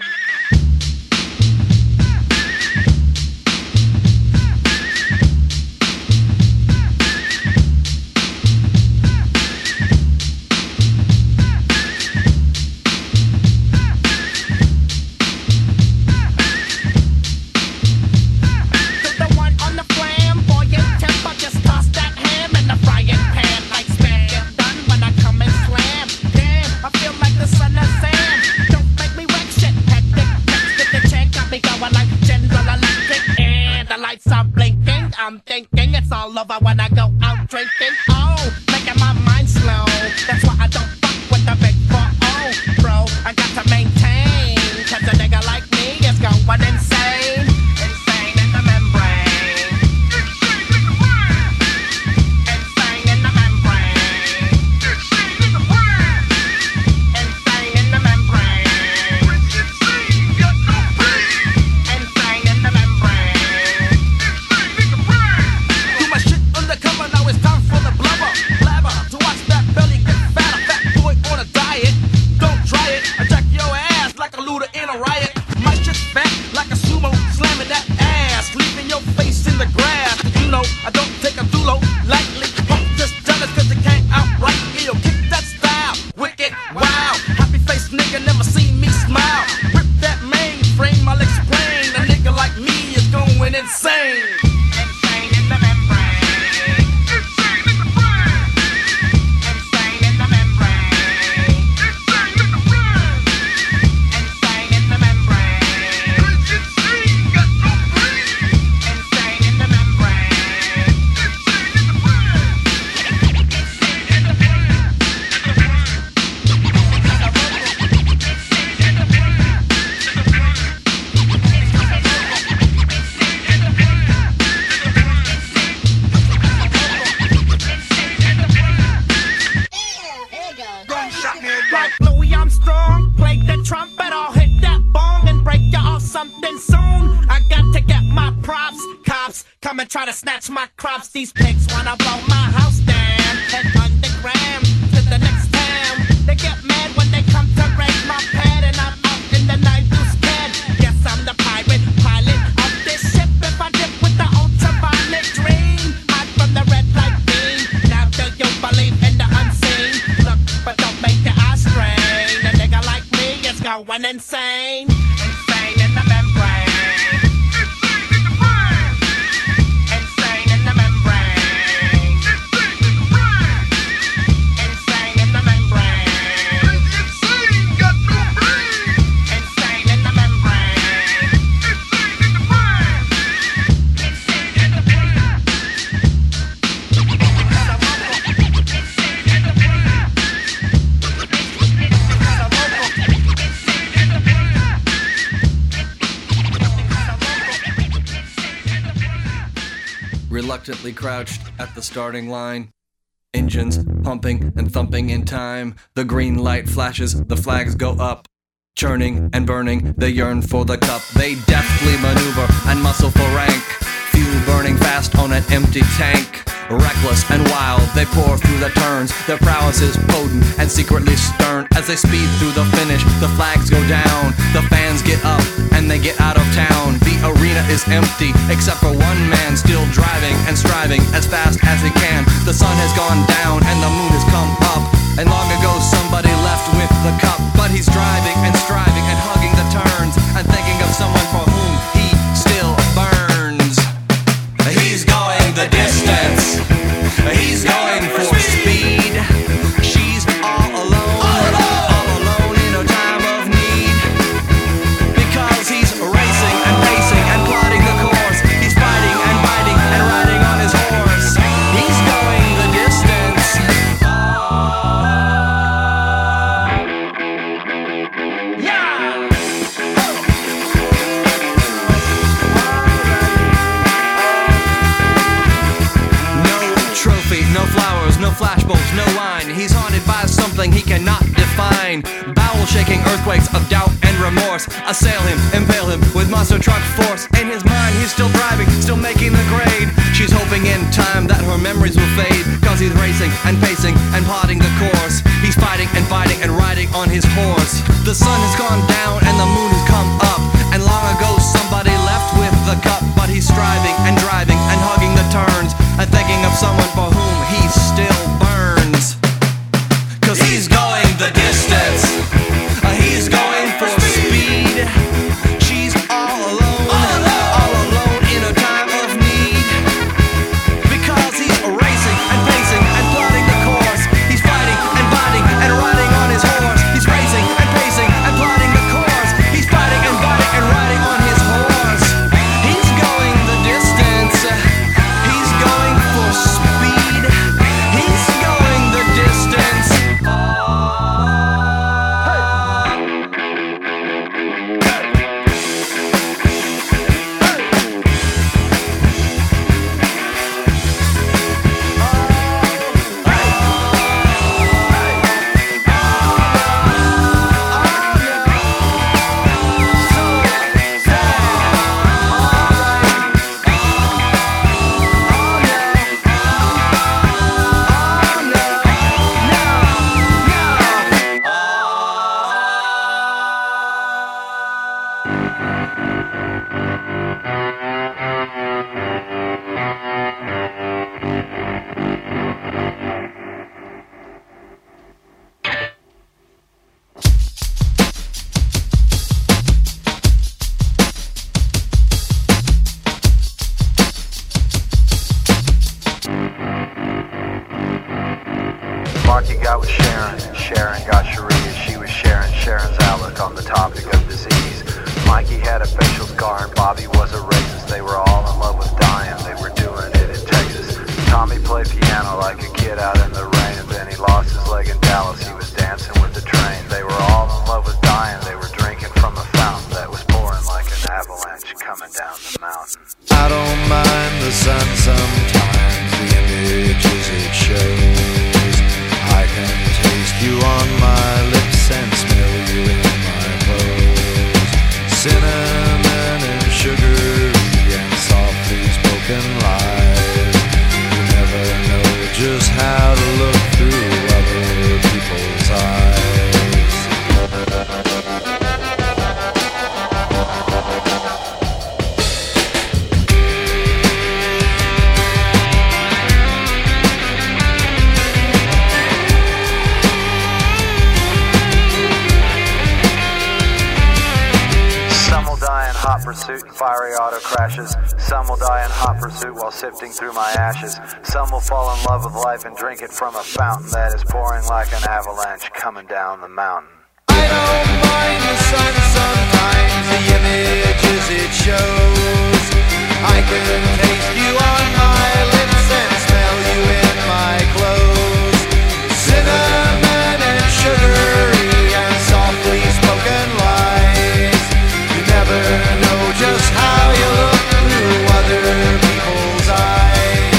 The one on the flamboyant temper, just toss that ham in the frying pan. Like spam, get done when I come and slam. Damn, I feel like the son of Sam. Don't make me wreck shit. Hectic, text with the check, got me going like General Electric. And the lights are blinking. I'm thinking it's all over when I go out drinking. Oh, making my mind slow. That's why I don't fuck with the big 4-0, bro. I got to maintain, 'cause a nigga like me is going insane. Insane in the membrane. Insane in the membrane. Insane in the brain. Insane in the membrane. Insane in the membrane. Do my shit undercover, now it's time for the blubber. Blabber, to watch that belly get fat. A fat boy on a diet. Don't try it, I jack your ass like a looter in a riot. My shit's fat like a sumo, slamming that ass, leaving your face in the grass. You know, I don't take a dulo lightly. I'm just jealous 'cause it came out right. Yo, kick that style, wicked, wow. Happy face nigga, never seen me smile. Rip that mainframe, I'll explain. A nigga like me is going insane. Insane in the membrane. Insane in the brain. Insane in the membrane. come and try to snatch my crops. These pigs wanna blow my house down. Head underground to the next town. They get mad when they come to raid my pad, and I'm out in the night who's scared. Yes, I'm the pirate pilot of this ship. If I dip with the ultraviolet dream, hide from the red light beam. Now do you believe in the unseen? Look, but don't make your eyes strain. A nigga like me is going insane. Insane in the membrane. Insane in the membrane. Insane in the membrane. Insane, got no brain. Insane in the membrane. Insane in the brain. Reluctantly crouched at the starting line. Engines pumping and thumping in time. The green light flashes, the flags go up. Churning and burning, they yearn for the cup. They deftly maneuver and muscle for rank. Fuel burning fast on an empty tank. Reckless and wild, they pour through the turns. Their prowess is potent and secretly stern. As they speed through the finish, the flags go down. The fans get up and they get out of town. The arena is empty, except for one man still driving and striving as fast as he can. The sun has gone down and the moon has come up. And long ago somebody left with the cup. But he's driving and striving and hugging the turns and thinking of someone for whom he still burns. He's going the distance. He's going for speed. She's all alone in a time of need. Because he's racing and pacing and plotting the course. He's fighting and biting and riding on his horse. He's going the distance. Yeah! Trophy, no flowers, no flashbulbs, no wine. He's haunted by something he cannot define. Bowel-shaking earthquakes of doubt and remorse assail him, impale him with monster truck force. In his mind, he's still driving, still making the grade. She's hoping in time that her memories will fade. Cause he's racing and pacing and plotting the course. He's fighting and fighting and riding on his horse. The sun has gone down and the moon has come up. And long ago somebody left with the cup. But he's striving and driving and hugging the turns and thinking of someone for whom he still burns. Cause he's going the distance. He's going for speed. She's all alone in a time of need. Because he's racing and pacing and plotting the course. He's fighting and biting and riding on his horse. He's racing and pacing and plotting the course. He's fighting die in hot pursuit and fiery auto crashes. Some will die in hot pursuit while sifting through my ashes. Some will fall in love with life and drink it from a fountain that is pouring like an avalanche coming down the mountain. I don't mind the sun sometimes, the images it shows. I can taste you on my lips and smell you in my clothes. Cinnamon and sugary and softly spoken lies. You never know just how you look through other people's eyes.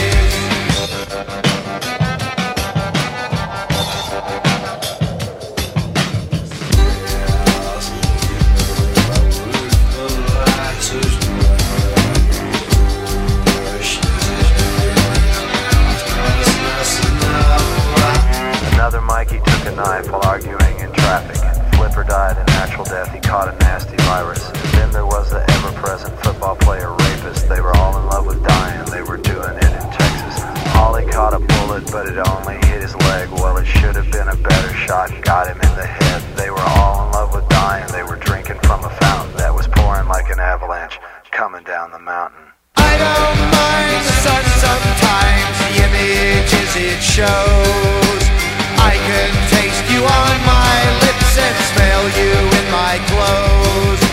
Another Mikey took a knife while arguing in traffic. Flipper died a natural death, he caught a nasty virus. Then there was the ever-present football player rapist. They were all in love with dying, they were doing it in Texas. Holly caught a bullet, but it only hit his leg. Well, it should have been a better shot, got him in the head. They were all in love with dying, they were drinking from a fountain that was pouring like an avalanche, coming down the mountain. I don't mind the sun sometimes, the images it shows. I can taste you on my lips and smell you in my clothes.